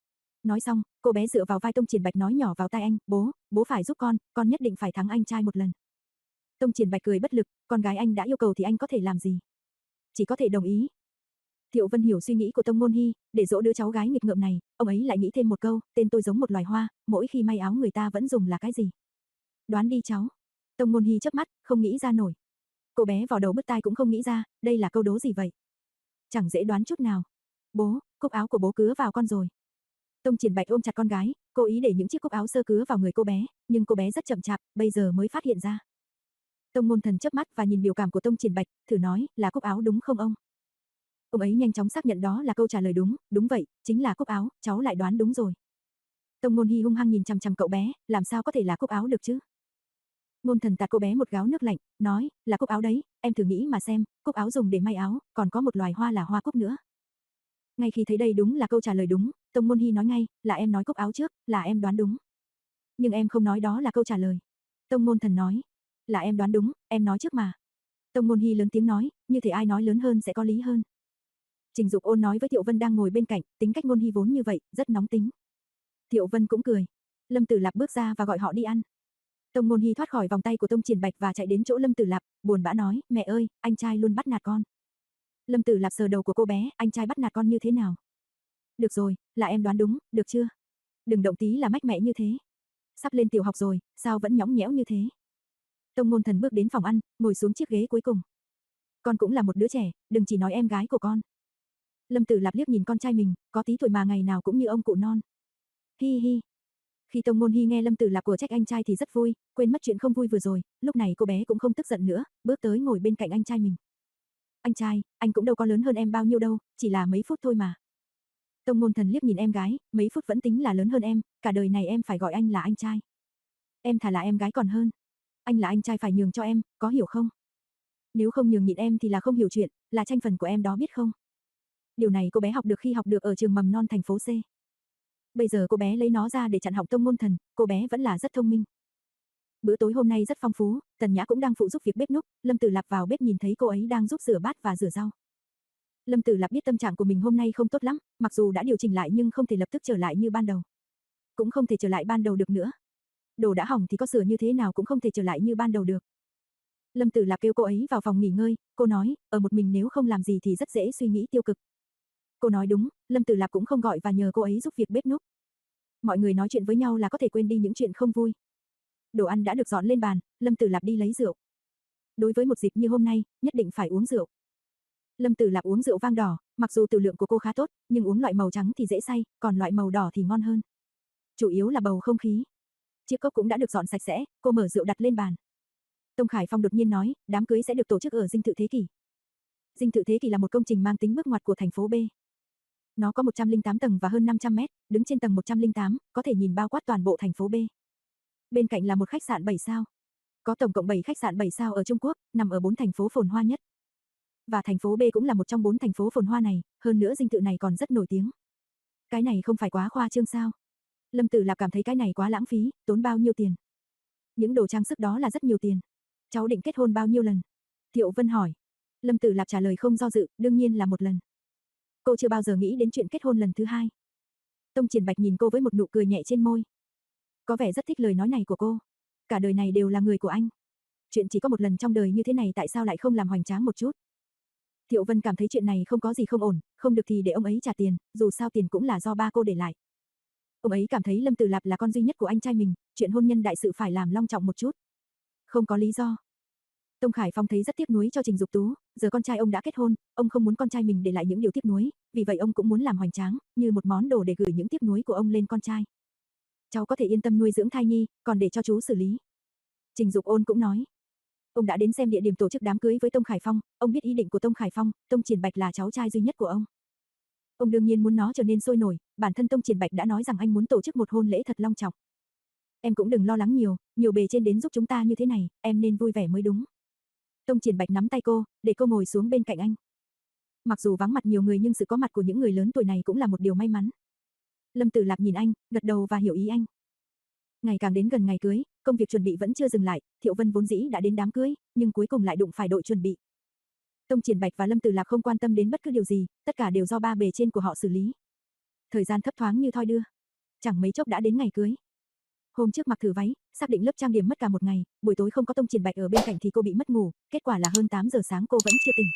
Nói xong, cô bé dựa vào vai Tông Triển Bạch nói nhỏ vào tai anh, bố, bố phải giúp con, con nhất định phải thắng anh trai một lần. Tông Triển Bạch cười bất lực, con gái anh đã yêu cầu thì anh có thể làm gì? Chỉ có thể đồng ý. Thiệu Vân hiểu suy nghĩ của Tông Ngôn Hi, để dỗ đứa cháu gái nghịch ngợm này, ông ấy lại nghĩ thêm một câu, tên tôi giống một loài hoa, mỗi khi may áo người ta vẫn dùng là cái gì? Đoán đi cháu. Tông Ngôn Hi chớp mắt, không nghĩ ra nổi. Cô bé vào đầu bứt tai cũng không nghĩ ra, đây là câu đố gì vậy? Chẳng dễ đoán chút nào. Bố, cúc áo của bố cứa vào con rồi. Tông Triển Bạch ôm chặt con gái, cố ý để những chiếc cúc áo sơ cứa vào người cô bé, nhưng cô bé rất chậm chạp, bây giờ mới phát hiện ra. Tông Ngôn Thần chớp mắt và nhìn biểu cảm của Tông Triển Bạch, thử nói, là cúc áo đúng không ông? Ông ấy nhanh chóng xác nhận đó là câu trả lời đúng, đúng vậy, chính là cúc áo, cháu lại đoán đúng rồi. Tông Ngôn Hi hung hăng nhìn chằm chằm cậu bé, làm sao có thể là cúc áo được chứ? Ngôn Thần tạt cô bé một gáo nước lạnh, nói, là cúc áo đấy, em thử nghĩ mà xem, cúc áo dùng để may áo, còn có một loài hoa là hoa cúc nữa. Ngay khi thấy đây đúng là câu trả lời đúng, Tông Ngôn Hi nói ngay, là em nói cúc áo trước, là em đoán đúng. Nhưng em không nói đó là câu trả lời. Tông Ngôn Thần nói, là em đoán đúng, em nói trước mà. Tông Ngôn Hi lớn tiếng nói, như thể ai nói lớn hơn sẽ có lý hơn. Trình Dục Ôn nói với Thiệu Vân đang ngồi bên cạnh, tính cách Ngôn Hi vốn như vậy, rất nóng tính. Thiệu Vân cũng cười. Lâm Tử Lạp bước ra và gọi họ đi ăn. Tông Ngôn Hi thoát khỏi vòng tay của Tông Triển Bạch và chạy đến chỗ Lâm Tử Lạp, buồn bã nói, mẹ ơi, anh trai luôn bắt nạt con. Lâm Tử Lạp sờ đầu của cô bé, anh trai bắt nạt con như thế nào? Được rồi, là em đoán đúng, được chưa? Đừng động tí là mách mẹ như thế. Sắp lên tiểu học rồi, sao vẫn nhõng nhẽo như thế? Tông Ngôn Thần bước đến phòng ăn, ngồi xuống chiếc ghế cuối cùng. Con cũng là một đứa trẻ, đừng chỉ nói em gái của con. Lâm Tử Lạp liếc nhìn con trai mình, có tí tuổi mà ngày nào cũng như ông cụ non. Hi hi. Khi Tông Ngôn Hi nghe Lâm Tử Lạp của trách anh trai thì rất vui, quên mất chuyện không vui vừa rồi, lúc này cô bé cũng không tức giận nữa, bước tới ngồi bên cạnh anh trai mình. Anh trai, anh cũng đâu có lớn hơn em bao nhiêu đâu, chỉ là mấy phút thôi mà. Tông Ngôn Thần liếc nhìn em gái, mấy phút vẫn tính là lớn hơn em, cả đời này em phải gọi anh là anh trai. Em thà là em gái còn hơn. Anh là anh trai phải nhường cho em, có hiểu không? Nếu không nhường nhịn em thì là không hiểu chuyện, là tranh phần của em đó biết không? Điều này cô bé học được khi học được ở trường mầm non thành phố C. Bây giờ cô bé lấy nó ra để chặn họng Tông Ngôn Thần, cô bé vẫn là rất thông minh. Bữa tối hôm nay rất phong phú, Tần Nhã cũng đang phụ giúp việc bếp núc, Lâm Tử Lạp vào bếp nhìn thấy cô ấy đang giúp rửa bát và rửa rau. Lâm Tử Lạp biết tâm trạng của mình hôm nay không tốt lắm, mặc dù đã điều chỉnh lại nhưng không thể lập tức trở lại như ban đầu. Cũng không thể trở lại ban đầu được nữa. Đồ đã hỏng thì có sửa như thế nào cũng không thể trở lại như ban đầu được. Lâm Tử Lạp kêu cô ấy vào phòng nghỉ ngơi, cô nói, ở một mình nếu không làm gì thì rất dễ suy nghĩ tiêu cực. Cô nói đúng, Lâm Tử Lạp cũng không gọi và nhờ cô ấy giúp việc bếp núc. Mọi người nói chuyện với nhau là có thể quên đi những chuyện không vui. Đồ ăn đã được dọn lên bàn, Lâm Tử Lạp đi lấy rượu. Đối với một dịp như hôm nay, nhất định phải uống rượu. Lâm Tử Lạp uống rượu vang đỏ, mặc dù tử lượng của cô khá tốt, nhưng uống loại màu trắng thì dễ say, còn loại màu đỏ thì ngon hơn. Chủ yếu là bầu không khí. Chiếc cốc cũng đã được dọn sạch sẽ, cô mở rượu đặt lên bàn. Tông Khải Phong đột nhiên nói, đám cưới sẽ được tổ chức ở Dinh Thự Thế Kỷ. Dinh Thự Thế Kỷ là một công trình mang tính bước ngoặt của thành phố B. Nó có một trăm lẻ tám tầng và hơn năm trăm mét, đứng trên tầng một trăm lẻ tám, có thể nhìn bao quát toàn bộ thành phố B. Bên cạnh là một khách sạn bảy sao. Có tổng cộng bảy khách sạn bảy sao ở Trung Quốc, nằm ở bốn thành phố phồn hoa nhất. Và thành phố B cũng là một trong bốn thành phố phồn hoa này, hơn nữa dinh thự này còn rất nổi tiếng. Cái này không phải quá khoa trương sao? Lâm Tử Lạp cảm thấy cái này quá lãng phí, tốn bao nhiêu tiền? Những đồ trang sức đó là rất nhiều tiền. Cháu định kết hôn bao nhiêu lần? Thiệu Vân hỏi. Lâm Tử Lạp trả lời không do dự, đương nhiên là một lần. Cô chưa bao giờ nghĩ đến chuyện kết hôn lần thứ hai. Tông Triển Bạch nhìn cô với một nụ cười nhẹ trên môi. Có vẻ rất thích lời nói này của cô. Cả đời này đều là người của anh. Chuyện chỉ có một lần trong đời như thế này tại sao lại không làm hoành tráng một chút? Thiệu Vân cảm thấy chuyện này không có gì không ổn, không được thì để ông ấy trả tiền, dù sao tiền cũng là do ba cô để lại. Ông ấy cảm thấy Lâm Tử Lạp là con duy nhất của anh trai mình, chuyện hôn nhân đại sự phải làm long trọng một chút. Không có lý do. Tông Khải Phong thấy rất tiếc nuối cho Trình Dục Tú, giờ con trai ông đã kết hôn, ông không muốn con trai mình để lại những điều tiếc nuối, vì vậy ông cũng muốn làm hoành tráng, như một món đồ để gửi những tiếc nuối của ông lên con trai. Cháu có thể yên tâm nuôi dưỡng thai nhi, còn để cho chú xử lý. Trình Dục Ôn cũng nói. Ông đã đến xem địa điểm tổ chức đám cưới với Tông Khải Phong, ông biết ý định của Tông Khải Phong, Tông Triển Bạch là cháu trai duy nhất của ông. Ông đương nhiên muốn nó trở nên sôi nổi, bản thân Tông Triển Bạch đã nói rằng anh muốn tổ chức một hôn lễ thật long trọng. Em cũng đừng lo lắng nhiều, nhiều bề trên đến giúp chúng ta như thế này, em nên vui vẻ mới đúng. Tông Triển Bạch nắm tay cô, để cô ngồi xuống bên cạnh anh. Mặc dù vắng mặt nhiều người nhưng sự có mặt của những người lớn tuổi này cũng là một điều may mắn. Lâm Tử Lạp nhìn anh, gật đầu và hiểu ý anh. Ngày càng đến gần ngày cưới, công việc chuẩn bị vẫn chưa dừng lại, Thiệu Vân vốn dĩ đã đến đám cưới, nhưng cuối cùng lại đụng phải đội chuẩn bị. Tông Triển Bạch và Lâm Tử Lạp không quan tâm đến bất cứ điều gì, tất cả đều do ba bề trên của họ xử lý. Thời gian thấp thoáng như thoi đưa. chẳng mấy chốc đã đến ngày cưới. Hôm trước mặc thử váy, xác định lớp trang điểm mất cả một ngày, buổi tối không có Tông Triển Bạch ở bên cạnh thì cô bị mất ngủ, kết quả là hơn tám giờ sáng cô vẫn chưa tỉnh.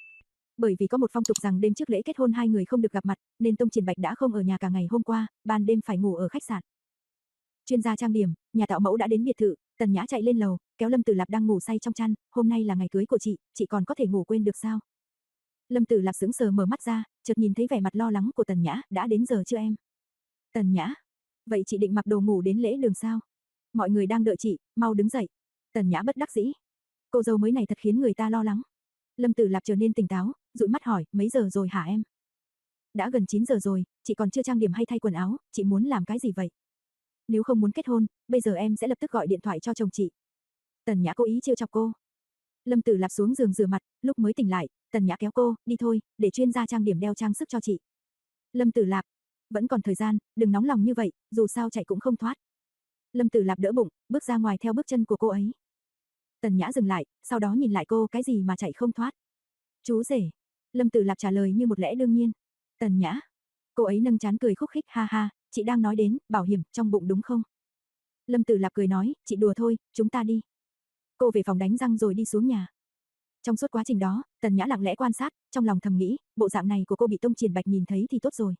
Bởi vì có một phong tục rằng đêm trước lễ kết hôn hai người không được gặp mặt, nên Tông Triển Bạch đã không ở nhà cả ngày hôm qua, ban đêm phải ngủ ở khách sạn. Chuyên gia trang điểm, nhà tạo mẫu đã đến biệt thự, Tần Nhã chạy lên lầu, kéo Lâm Tử Lạp đang ngủ say trong chăn, "Hôm nay là ngày cưới của chị, chị còn có thể ngủ quên được sao?" Lâm Tử Lạp sững sờ mở mắt ra, chợt nhìn thấy vẻ mặt lo lắng của Tần Nhã, "Đã đến giờ chưa em?" Tần Nhã, "Vậy chị định mặc đồ ngủ đến lễ đường sao? Mọi người đang đợi chị, mau đứng dậy." Tần Nhã bất đắc dĩ. Cô dâu mới này thật khiến người ta lo lắng. Lâm Tử Lạp trở nên tỉnh táo, dụi mắt hỏi, "Mấy giờ rồi hả em?" "Đã gần chín giờ rồi, chị còn chưa trang điểm hay thay quần áo, chị muốn làm cái gì vậy?" "Nếu không muốn kết hôn, bây giờ em sẽ lập tức gọi điện thoại cho chồng chị." Tần Nhã cố ý trêu chọc cô. Lâm Tử Lạp xuống giường rửa mặt, lúc mới tỉnh lại, Tần Nhã kéo cô, "Đi thôi, để chuyên gia trang điểm đeo trang sức cho chị." "Lâm Tử Lạp, vẫn còn thời gian, đừng nóng lòng như vậy, dù sao chạy cũng không thoát." Lâm Tử Lạp đỡ bụng, bước ra ngoài theo bước chân của cô ấy. Tần Nhã dừng lại, sau đó nhìn lại cô, "Cái gì mà chạy không thoát?" "Chú rể." Lâm Tử Lạp trả lời như một lẽ đương nhiên. "Tần Nhã." Cô ấy nâng trán cười khúc khích, "Ha ha, chị đang nói đến bảo hiểm trong bụng đúng không?" Lâm Tử Lạp cười nói, "Chị đùa thôi, chúng ta đi." Cô về phòng đánh răng rồi đi xuống nhà. Trong suốt quá trình đó, Tần Nhã lặng lẽ quan sát, trong lòng thầm nghĩ, bộ dạng này của cô bị Tông Triển Bạch nhìn thấy thì tốt rồi.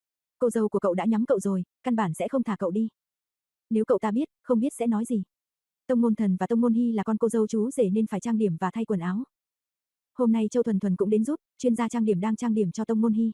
Cô dâu của cậu đã nhắm cậu rồi, căn bản sẽ không thả cậu đi. Nếu cậu ta biết, không biết sẽ nói gì. Tông Ngôn Thần và Tông Ngôn Hy là con cô dâu chú rể nên phải trang điểm và thay quần áo. Hôm nay Châu Thuần Thuần cũng đến giúp, chuyên gia trang điểm đang trang điểm cho Tông Ngôn Hy.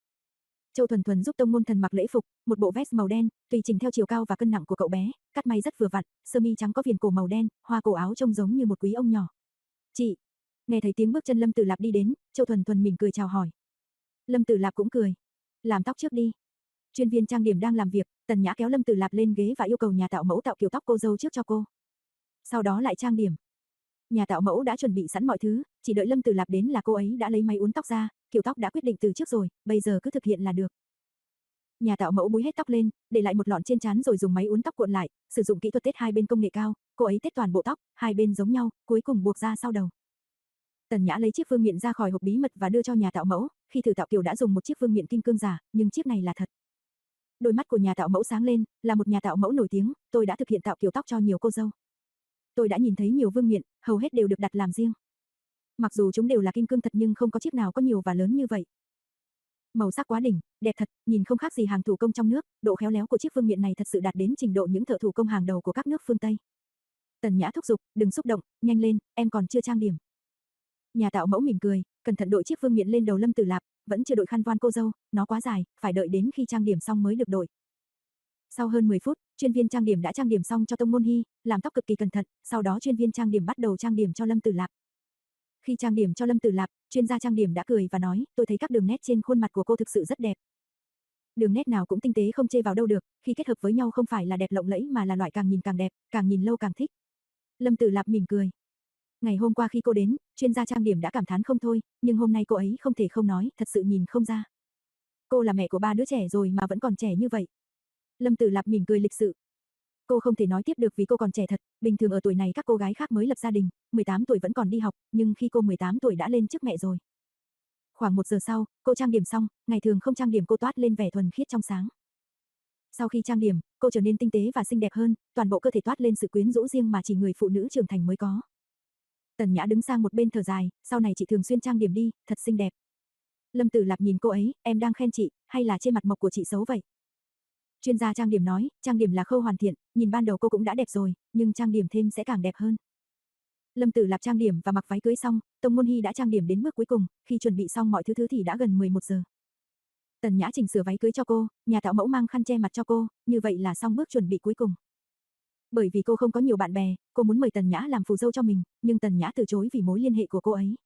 Châu Thuần Thuần giúp Tông Ngôn Thần mặc lễ phục, một bộ vest màu đen, tùy chỉnh theo chiều cao và cân nặng của cậu bé, cắt may rất vừa vặn, sơ mi trắng có viền cổ màu đen, hoa cổ áo trông giống như một quý ông nhỏ. "Chị." Nghe thấy tiếng bước chân Lâm Tử Lạp đi đến, Châu Thuần Thuần mỉm cười chào hỏi. Lâm Tử Lạp cũng cười. "Làm tóc trước đi." Chuyên viên trang điểm đang làm việc, Tần Nhã kéo Lâm Tử Lạp lên ghế và yêu cầu nhà tạo mẫu tạo kiểu tóc cô dâu trước cho cô. Sau đó lại trang điểm. Nhà tạo mẫu đã chuẩn bị sẵn mọi thứ, chỉ đợi Lâm Tử Lạp đến là cô ấy đã lấy máy uốn tóc ra, kiểu tóc đã quyết định từ trước rồi, bây giờ cứ thực hiện là được. Nhà tạo mẫu búi hết tóc lên, để lại một lọn trên trán rồi dùng máy uốn tóc cuộn lại, sử dụng kỹ thuật tết hai bên công nghệ cao, cô ấy tết toàn bộ tóc, hai bên giống nhau, cuối cùng buộc ra sau đầu. Tần Nhã lấy chiếc vương miện ra khỏi hộp bí mật và đưa cho nhà tạo mẫu, khi thử tạo kiểu đã dùng một chiếc vương miện kim cương giả, nhưng chiếc này là thật. Đôi mắt của nhà tạo mẫu sáng lên, là một nhà tạo mẫu nổi tiếng, "Tôi đã thực hiện tạo kiểu tóc cho nhiều cô dâu. Tôi đã nhìn thấy nhiều vương miện, hầu hết đều được đặt làm riêng. Mặc dù chúng đều là kim cương thật nhưng không có chiếc nào có nhiều và lớn như vậy. Màu sắc quá đỉnh, đẹp thật, nhìn không khác gì hàng thủ công trong nước, độ khéo léo của chiếc vương miện này thật sự đạt đến trình độ những thợ thủ công hàng đầu của các nước phương Tây." Tần Nhã thúc giục, "Đừng xúc động, nhanh lên, em còn chưa trang điểm." Nhà tạo mẫu mỉm cười, cẩn thận đội chiếc vương miện lên đầu Lâm Tử Lạp, vẫn chưa đội khăn voan cô dâu, nó quá dài, phải đợi đến khi trang điểm xong mới được đội. Sau hơn mười phút, chuyên viên trang điểm đã trang điểm xong cho Tông Ngôn Hy, làm tóc cực kỳ cẩn thận, sau đó chuyên viên trang điểm bắt đầu trang điểm cho Lâm Tử Lạp. Khi trang điểm cho Lâm Tử Lạp, chuyên gia trang điểm đã cười và nói, "Tôi thấy các đường nét trên khuôn mặt của cô thực sự rất đẹp. Đường nét nào cũng tinh tế không chê vào đâu được, khi kết hợp với nhau không phải là đẹp lộng lẫy mà là loại càng nhìn càng đẹp, càng nhìn lâu càng thích." Lâm Tử Lạp mỉm cười. Ngày hôm qua khi cô đến, chuyên gia trang điểm đã cảm thán không thôi, nhưng hôm nay cô ấy không thể không nói, thật sự nhìn không ra. Cô là mẹ của ba đứa trẻ rồi mà vẫn còn trẻ như vậy. Lâm Tử Lạp mỉm cười lịch sự. Cô không thể nói tiếp được vì cô còn trẻ thật, bình thường ở tuổi này các cô gái khác mới lập gia đình, mười tám tuổi vẫn còn đi học, nhưng khi cô mười tám tuổi đã lên chức mẹ rồi. Khoảng một giờ sau, cô trang điểm xong, ngày thường không trang điểm cô toát lên vẻ thuần khiết trong sáng. Sau khi trang điểm, cô trở nên tinh tế và xinh đẹp hơn, toàn bộ cơ thể toát lên sự quyến rũ riêng mà chỉ người phụ nữ trưởng thành mới có. Tần Nhã đứng sang một bên thở dài, "Sau này chị thường xuyên trang điểm đi, thật xinh đẹp." Lâm Tử Lạp nhìn cô ấy, "Em đang khen chị, hay là trên mặt mộc của chị xấu vậy?" Chuyên gia trang điểm nói, "Trang điểm là khâu hoàn thiện, nhìn ban đầu cô cũng đã đẹp rồi, nhưng trang điểm thêm sẽ càng đẹp hơn." Lâm Tử Lạp trang điểm và mặc váy cưới xong, Tông Ngôn Hy đã trang điểm đến bước cuối cùng, khi chuẩn bị xong mọi thứ thứ thì đã gần mười một giờ. Tần Nhã chỉnh sửa váy cưới cho cô, nhà tạo mẫu mang khăn che mặt cho cô, như vậy là xong bước chuẩn bị cuối cùng. Bởi vì cô không có nhiều bạn bè, cô muốn mời Tần Nhã làm phù dâu cho mình, nhưng Tần Nhã từ chối vì mối liên hệ của cô ấy.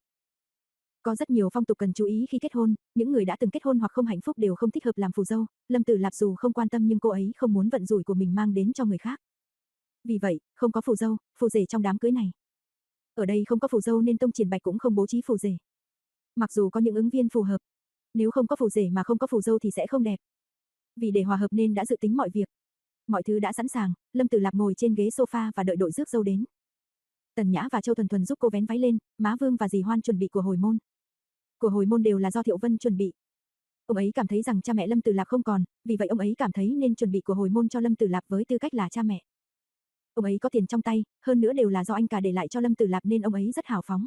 Có rất nhiều phong tục cần chú ý khi kết hôn, những người đã từng kết hôn hoặc không hạnh phúc đều không thích hợp làm phù dâu, Lâm Tử Lạp dù không quan tâm nhưng cô ấy không muốn vận rủi của mình mang đến cho người khác. Vì vậy, không có phù dâu, phù rể trong đám cưới này. Ở đây không có phù dâu nên Tông Triển Bạch cũng không bố trí phù rể. Mặc dù có những ứng viên phù hợp, nếu không có phù rể mà không có phù dâu thì sẽ không đẹp. Vì để hòa hợp nên đã dự tính mọi việc. Mọi thứ đã sẵn sàng, Lâm Tử Lạp ngồi trên ghế sofa và đợi đội rước dâu đến. Tần Nhã và Châu Thuần Thuần giúp cô vén váy lên, Má Vương và dì Hoan chuẩn bị của hồi môn. Của hồi môn đều là do Thiệu Vân chuẩn bị. Ông ấy cảm thấy rằng cha mẹ Lâm Tử Lạp không còn, vì vậy ông ấy cảm thấy nên chuẩn bị của hồi môn cho Lâm Tử Lạp với tư cách là cha mẹ. Ông ấy có tiền trong tay, hơn nữa đều là do anh cả để lại cho Lâm Tử Lạp nên ông ấy rất hào phóng.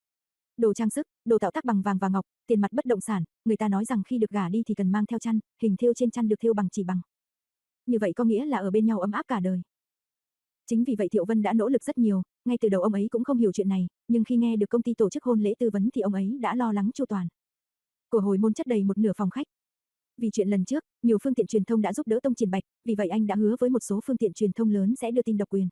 Đồ trang sức, đồ tạo tác bằng vàng và ngọc, tiền mặt bất động sản, người ta nói rằng khi được gả đi thì cần mang theo chăn, hình thêu trên chăn được thêu bằng chỉ bằng. Như vậy có nghĩa là ở bên nhau ấm áp cả đời. Chính vì vậy Thiệu Vân đã nỗ lực rất nhiều, ngay từ đầu ông ấy cũng không hiểu chuyện này, nhưng khi nghe được công ty tổ chức hôn lễ tư vấn thì ông ấy đã lo lắng chu toàn. Của hồi môn chất đầy một nửa phòng khách. Vì chuyện lần trước, nhiều phương tiện truyền thông đã giúp đỡ Tông Triển Bạch, vì vậy anh đã hứa với một số phương tiện truyền thông lớn sẽ đưa tin độc quyền.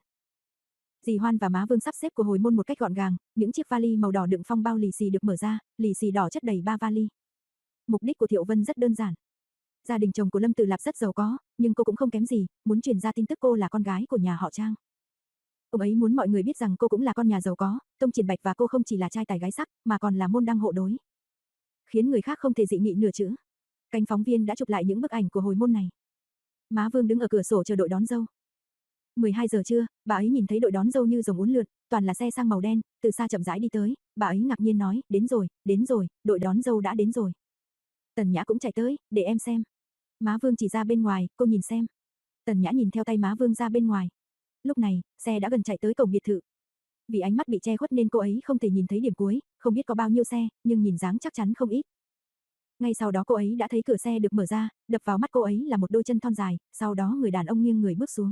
Dì Hoan và má Vương sắp xếp của hồi môn một cách gọn gàng, những chiếc vali màu đỏ đựng phong bao lì xì được mở ra, lì xì đỏ chất đầy ba vali. Mục đích của Thiệu Vân rất đơn giản. Gia đình chồng của Lâm Tử Lạp rất giàu có, nhưng cô cũng không kém gì, muốn truyền ra tin tức cô là con gái của nhà họ Trang. Ông ấy muốn mọi người biết rằng cô cũng là con nhà giàu có, Tông Triển Bạch và cô không chỉ là trai tài gái sắc, mà còn là môn đăng hộ đối. Khiến người khác không thể dị nghị nửa chữ. Cánh phóng viên đã chụp lại những bức ảnh của hồi môn này. Má Vương đứng ở cửa sổ chờ đội đón dâu. mười hai giờ trưa, bà ấy nhìn thấy đội đón dâu như rồng uốn lượn, toàn là xe sang màu đen, từ xa chậm rãi đi tới, bà ấy ngạc nhiên nói, đến rồi, đến rồi, đội đón dâu đã đến rồi. Tần Nhã cũng chạy tới, để em xem. Má Vương chỉ ra bên ngoài, cô nhìn xem. Tần Nhã nhìn theo tay má Vương ra bên ngoài. Lúc này, xe đã gần chạy tới cổng biệt thự. Vì ánh mắt bị che khuất nên cô ấy không thể nhìn thấy điểm cuối, không biết có bao nhiêu xe, nhưng nhìn dáng chắc chắn không ít. Ngay sau đó cô ấy đã thấy cửa xe được mở ra, đập vào mắt cô ấy là một đôi chân thon dài, sau đó người đàn ông nghiêng người bước xuống.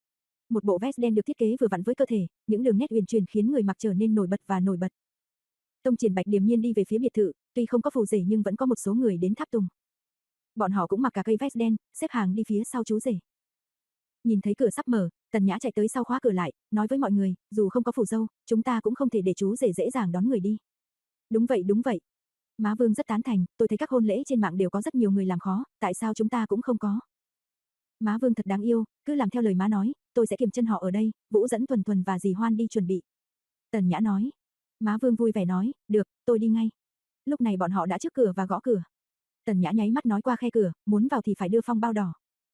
Một bộ vest đen được thiết kế vừa vặn với cơ thể, những đường nét uyển chuyển khiến người mặc trở nên nổi bật và nổi bật. Tông Triển Bạch điềm nhiên đi về phía biệt thự, tuy không có phù rể nhưng vẫn có một số người đến tháp tùng. Bọn họ cũng mặc cả cây vest đen, xếp hàng đi phía sau chú rể. Nhìn thấy cửa sắp mở, Tần Nhã chạy tới sau khóa cửa lại, nói với mọi người, dù không có phù dâu, chúng ta cũng không thể để chú rể dễ dàng đón người đi. Đúng vậy, đúng vậy. Má Vương rất tán thành, tôi thấy các hôn lễ trên mạng đều có rất nhiều người làm khó, tại sao chúng ta cũng không có? Má Vương thật đáng yêu, cứ làm theo lời má nói, tôi sẽ kiềm chân họ ở đây, Vũ dẫn Thuần Thuần và dì Hoan đi chuẩn bị. Tần Nhã nói. Má Vương vui vẻ nói, được, tôi đi ngay. Lúc này bọn họ đã trước cửa và gõ cửa. Tần Nhã nháy mắt nói qua khe cửa, muốn vào thì phải đưa phong bao đỏ.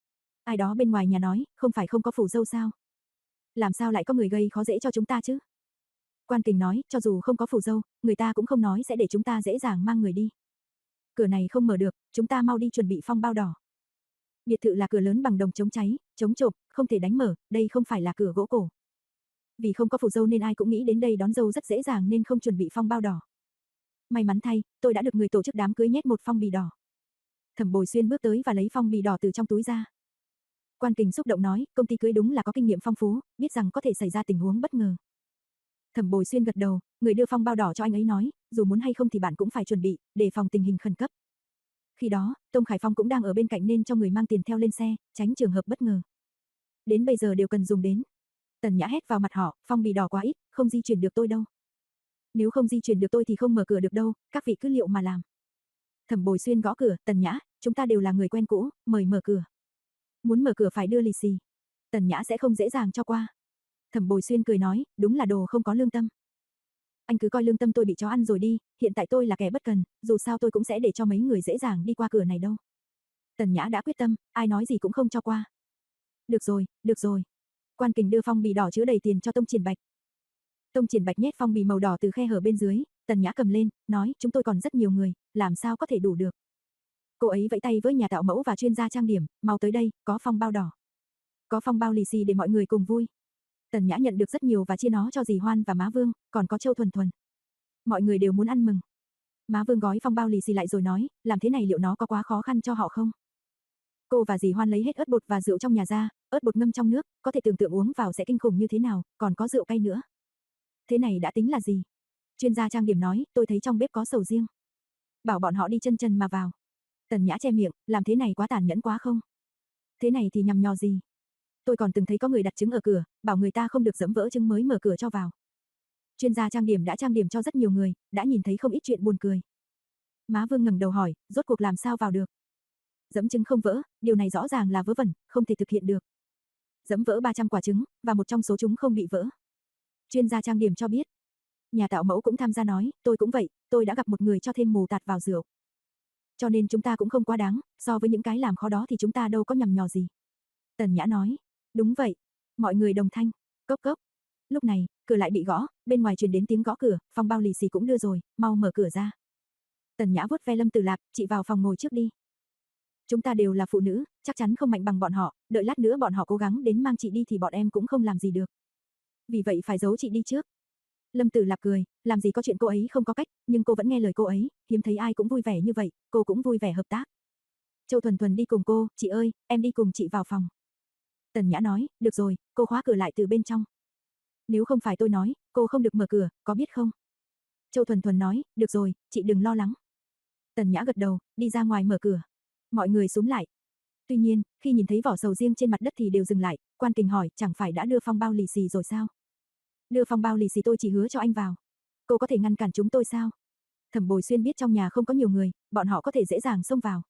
Ai đó bên ngoài nhà nói, không phải không có phù dâu sao? Làm sao lại có người gây khó dễ cho chúng ta chứ? Quan Kình nói, cho dù không có phù dâu, người ta cũng không nói sẽ để chúng ta dễ dàng mang người đi. Cửa này không mở được, chúng ta mau đi chuẩn bị phong bao đỏ. Biệt thự là cửa lớn bằng đồng chống cháy, chống trộm, không thể đánh mở, đây không phải là cửa gỗ cổ. Vì không có phù dâu nên ai cũng nghĩ đến đây đón dâu rất dễ dàng nên không chuẩn bị phong bao đỏ. May mắn thay, tôi đã được người tổ chức đám cưới nhét một phong bì đỏ. Thẩm Bồi Xuyên bước tới và lấy phong bì đỏ từ trong túi ra. Quan Kình xúc động nói, công ty cưới đúng là có kinh nghiệm phong phú, biết rằng có thể xảy ra tình huống bất ngờ. Thẩm Bồi Xuyên gật đầu, người đưa phong bao đỏ cho anh ấy nói, dù muốn hay không thì bạn cũng phải chuẩn bị, để phòng tình hình khẩn cấp. Khi đó, Tông Khải Phong cũng đang ở bên cạnh nên cho người mang tiền theo lên xe, tránh trường hợp bất ngờ. Đến bây giờ đều cần dùng đến. Tần Nhã hét vào mặt họ, phong bì đỏ quá ít, không di chuyển được tôi đâu. Nếu không di chuyển được tôi thì không mở cửa được đâu, các vị cứ liệu mà làm. Thẩm Bồi Xuyên gõ cửa, Tần Nhã, chúng ta đều là người quen cũ, mời mở cửa. Muốn mở cửa phải đưa lì xì. Tần Nhã sẽ không dễ dàng cho qua. Thẩm Bồi Xuyên cười nói, đúng là đồ không có lương tâm. Anh cứ coi lương tâm tôi bị chó ăn rồi đi, hiện tại tôi là kẻ bất cần, dù sao tôi cũng sẽ để cho mấy người dễ dàng đi qua cửa này đâu. Tần Nhã đã quyết tâm, ai nói gì cũng không cho qua. Được rồi, được rồi. Quan Kình đưa phong bì đỏ chứa đầy tiền cho Tông Triển Bạch. Tông Triển Bạch nhét phong bì màu đỏ từ khe hở bên dưới, Tần Nhã cầm lên, nói, chúng tôi còn rất nhiều người, làm sao có thể đủ được. Cô ấy vẫy tay với nhà tạo mẫu và chuyên gia trang điểm, mau tới đây, có phong bao đỏ. Có phong bao lì xì để mọi người cùng vui. Tần Nhã nhận được rất nhiều và chia nó cho dì Hoan và má Vương, còn có Châu Thuần Thuần. Mọi người đều muốn ăn mừng. Má Vương gói phong bao lì xì lại rồi nói, làm thế này liệu nó có quá khó khăn cho họ không? Cô và dì Hoan lấy hết ớt bột và rượu trong nhà ra, ớt bột ngâm trong nước, có thể tưởng tượng uống vào sẽ kinh khủng như thế nào, còn có rượu cay nữa. Thế này đã tính là gì? Chuyên gia trang điểm nói, tôi thấy trong bếp có sầu riêng. Bảo bọn họ đi chân chân mà vào. Tần Nhã che miệng, làm thế này quá tàn nhẫn quá không? Thế này thì nhằm nhò gì? Tôi còn từng thấy có người đặt trứng ở cửa, bảo người ta không được dẫm vỡ trứng mới mở cửa cho vào. Chuyên gia trang điểm đã trang điểm cho rất nhiều người, đã nhìn thấy không ít chuyện buồn cười. Má Vương ngẩng đầu hỏi, rốt cuộc làm sao vào được? Dẫm trứng không vỡ, điều này rõ ràng là vớ vẩn, không thể thực hiện được. Dẫm vỡ ba trăm quả trứng, và một trong số chúng không bị vỡ. Chuyên gia trang điểm cho biết. Nhà tạo mẫu cũng tham gia nói, tôi cũng vậy, tôi đã gặp một người cho thêm mù tạt vào rượu. Cho nên chúng ta cũng không quá đáng, so với những cái làm khó đó thì chúng ta đâu có nhằm nhò gì. Tần Nhã nói, đúng vậy. Mọi người đồng thanh, cốc cốc. Lúc này, cửa lại bị gõ, bên ngoài truyền đến tiếng gõ cửa, phong bao lì xì cũng đưa rồi, mau mở cửa ra. Tần Nhã vuốt ve Lâm Tử Lạp, chị vào phòng ngồi trước đi. Chúng ta đều là phụ nữ, chắc chắn không mạnh bằng bọn họ, đợi lát nữa bọn họ cố gắng đến mang chị đi thì bọn em cũng không làm gì được. Vì vậy phải giấu chị đi trước. Lâm Tử Lạp cười, làm gì có chuyện cô ấy không có cách, nhưng cô vẫn nghe lời cô ấy, hiếm thấy ai cũng vui vẻ như vậy, cô cũng vui vẻ hợp tác. Châu Thuần Thuần đi cùng cô, chị ơi, em đi cùng chị vào phòng. Tần Nhã nói, được rồi, cô khóa cửa lại từ bên trong. Nếu không phải tôi nói, cô không được mở cửa, có biết không? Châu Thuần Thuần nói, được rồi, chị đừng lo lắng. Tần Nhã gật đầu, đi ra ngoài mở cửa. Mọi người xúm lại. Tuy nhiên, khi nhìn thấy vỏ sầu riêng trên mặt đất thì đều dừng lại, Quan Kình hỏi, chẳng phải đã đưa phong bao lì xì rồi sao? Đưa phong bao lì xì tôi chỉ hứa cho anh vào. Cô có thể ngăn cản chúng tôi sao? Thẩm Bồi Xuyên biết trong nhà không có nhiều người, bọn họ có thể dễ dàng xông vào.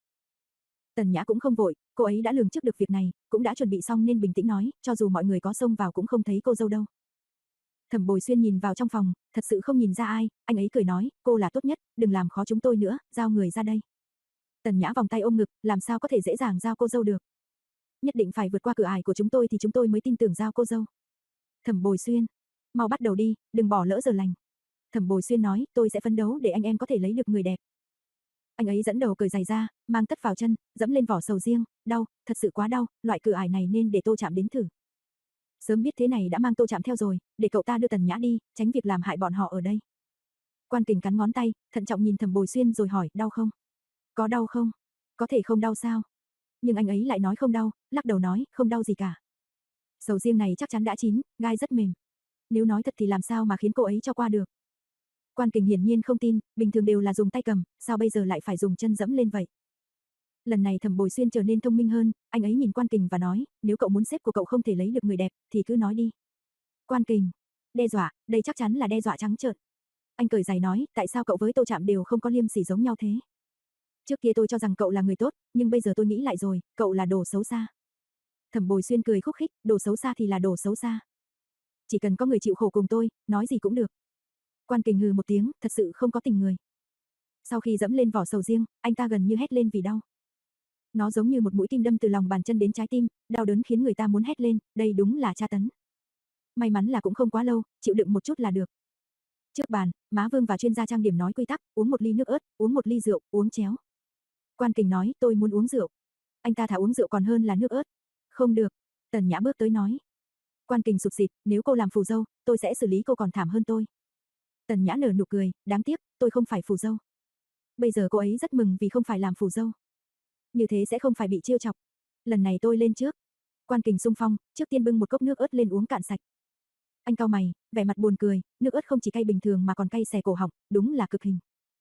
Tần Nhã cũng không vội, cô ấy đã lường trước được việc này, cũng đã chuẩn bị xong nên bình tĩnh nói, cho dù mọi người có xông vào cũng không thấy cô dâu đâu. Thẩm Bồi Xuyên nhìn vào trong phòng, thật sự không nhìn ra ai, anh ấy cười nói, cô là tốt nhất, đừng làm khó chúng tôi nữa, giao người ra đây. Tần Nhã vòng tay ôm ngực, làm sao có thể dễ dàng giao cô dâu được. Nhất định phải vượt qua cửa ải của chúng tôi thì chúng tôi mới tin tưởng giao cô dâu. Thẩm Bồi Xuyên, mau bắt đầu đi, đừng bỏ lỡ giờ lành. Thẩm Bồi Xuyên nói, tôi sẽ phấn đấu để anh em có thể lấy được người đẹp. Anh ấy dẫn đầu cởi giày ra, mang tất vào chân, dẫm lên vỏ sầu riêng, đau, thật sự quá đau, loại cửa ải này nên để Tô Trạm đến thử. Sớm biết thế này đã mang Tô Trạm theo rồi, để cậu ta đưa Tần Nhã đi, tránh việc làm hại bọn họ ở đây. Quan Kình cắn ngón tay, thận trọng nhìn Thẩm Bồi Xuyên rồi hỏi, đau không? Có đau không? Có thể không đau sao? Nhưng anh ấy lại nói không đau, lắc đầu nói, không đau gì cả. Sầu riêng này chắc chắn đã chín, gai rất mềm. Nếu nói thật thì làm sao mà khiến cô ấy cho qua được? Quan Kình hiển nhiên không tin, bình thường đều là dùng tay cầm, sao bây giờ lại phải dùng chân dẫm lên vậy? Lần này Thẩm Bồi Xuyên trở nên thông minh hơn, anh ấy nhìn Quan Kình và nói, nếu cậu muốn sếp của cậu không thể lấy được người đẹp, thì cứ nói đi. Quan Kình, đe dọa, đây chắc chắn là đe dọa trắng trợn. Anh cởi giày nói, tại sao cậu với Tô Trạm đều không có liêm sỉ giống nhau thế? Trước kia tôi cho rằng cậu là người tốt, nhưng bây giờ tôi nghĩ lại rồi, cậu là đồ xấu xa. Thẩm Bồi Xuyên cười khúc khích, đồ xấu xa thì là đồ xấu xa. Chỉ cần có người chịu khổ cùng tôi, nói gì cũng được. Quan Kình hừ một tiếng, thật sự không có tình người. Sau khi dẫm lên vỏ sầu riêng, anh ta gần như hét lên vì đau. Nó giống như một mũi kim đâm từ lòng bàn chân đến trái tim, đau đớn khiến người ta muốn hét lên, đây đúng là tra tấn. May mắn là cũng không quá lâu, chịu đựng một chút là được. Trước bàn, Má Vương và chuyên gia trang điểm nói quy tắc, uống một ly nước ớt, uống một ly rượu, uống chéo. Quan Kình nói, tôi muốn uống rượu. Anh ta thà uống rượu còn hơn là nước ớt. Không được. Tần Nhã bước tới nói. Quan Kình sụt sịt, nếu cô làm phù dâu, tôi sẽ xử lý cô còn thảm hơn tôi. Tần Nhã nở nụ cười, đáng tiếc, tôi không phải phù dâu. Bây giờ cô ấy rất mừng vì không phải làm phù dâu. Như thế sẽ không phải bị trêu chọc. Lần này tôi lên trước. Quan Kình xung phong, trước tiên bưng một cốc nước ớt lên uống cạn sạch. Anh cau mày, vẻ mặt buồn cười, nước ớt không chỉ cay bình thường mà còn cay xè cổ họng, đúng là cực hình.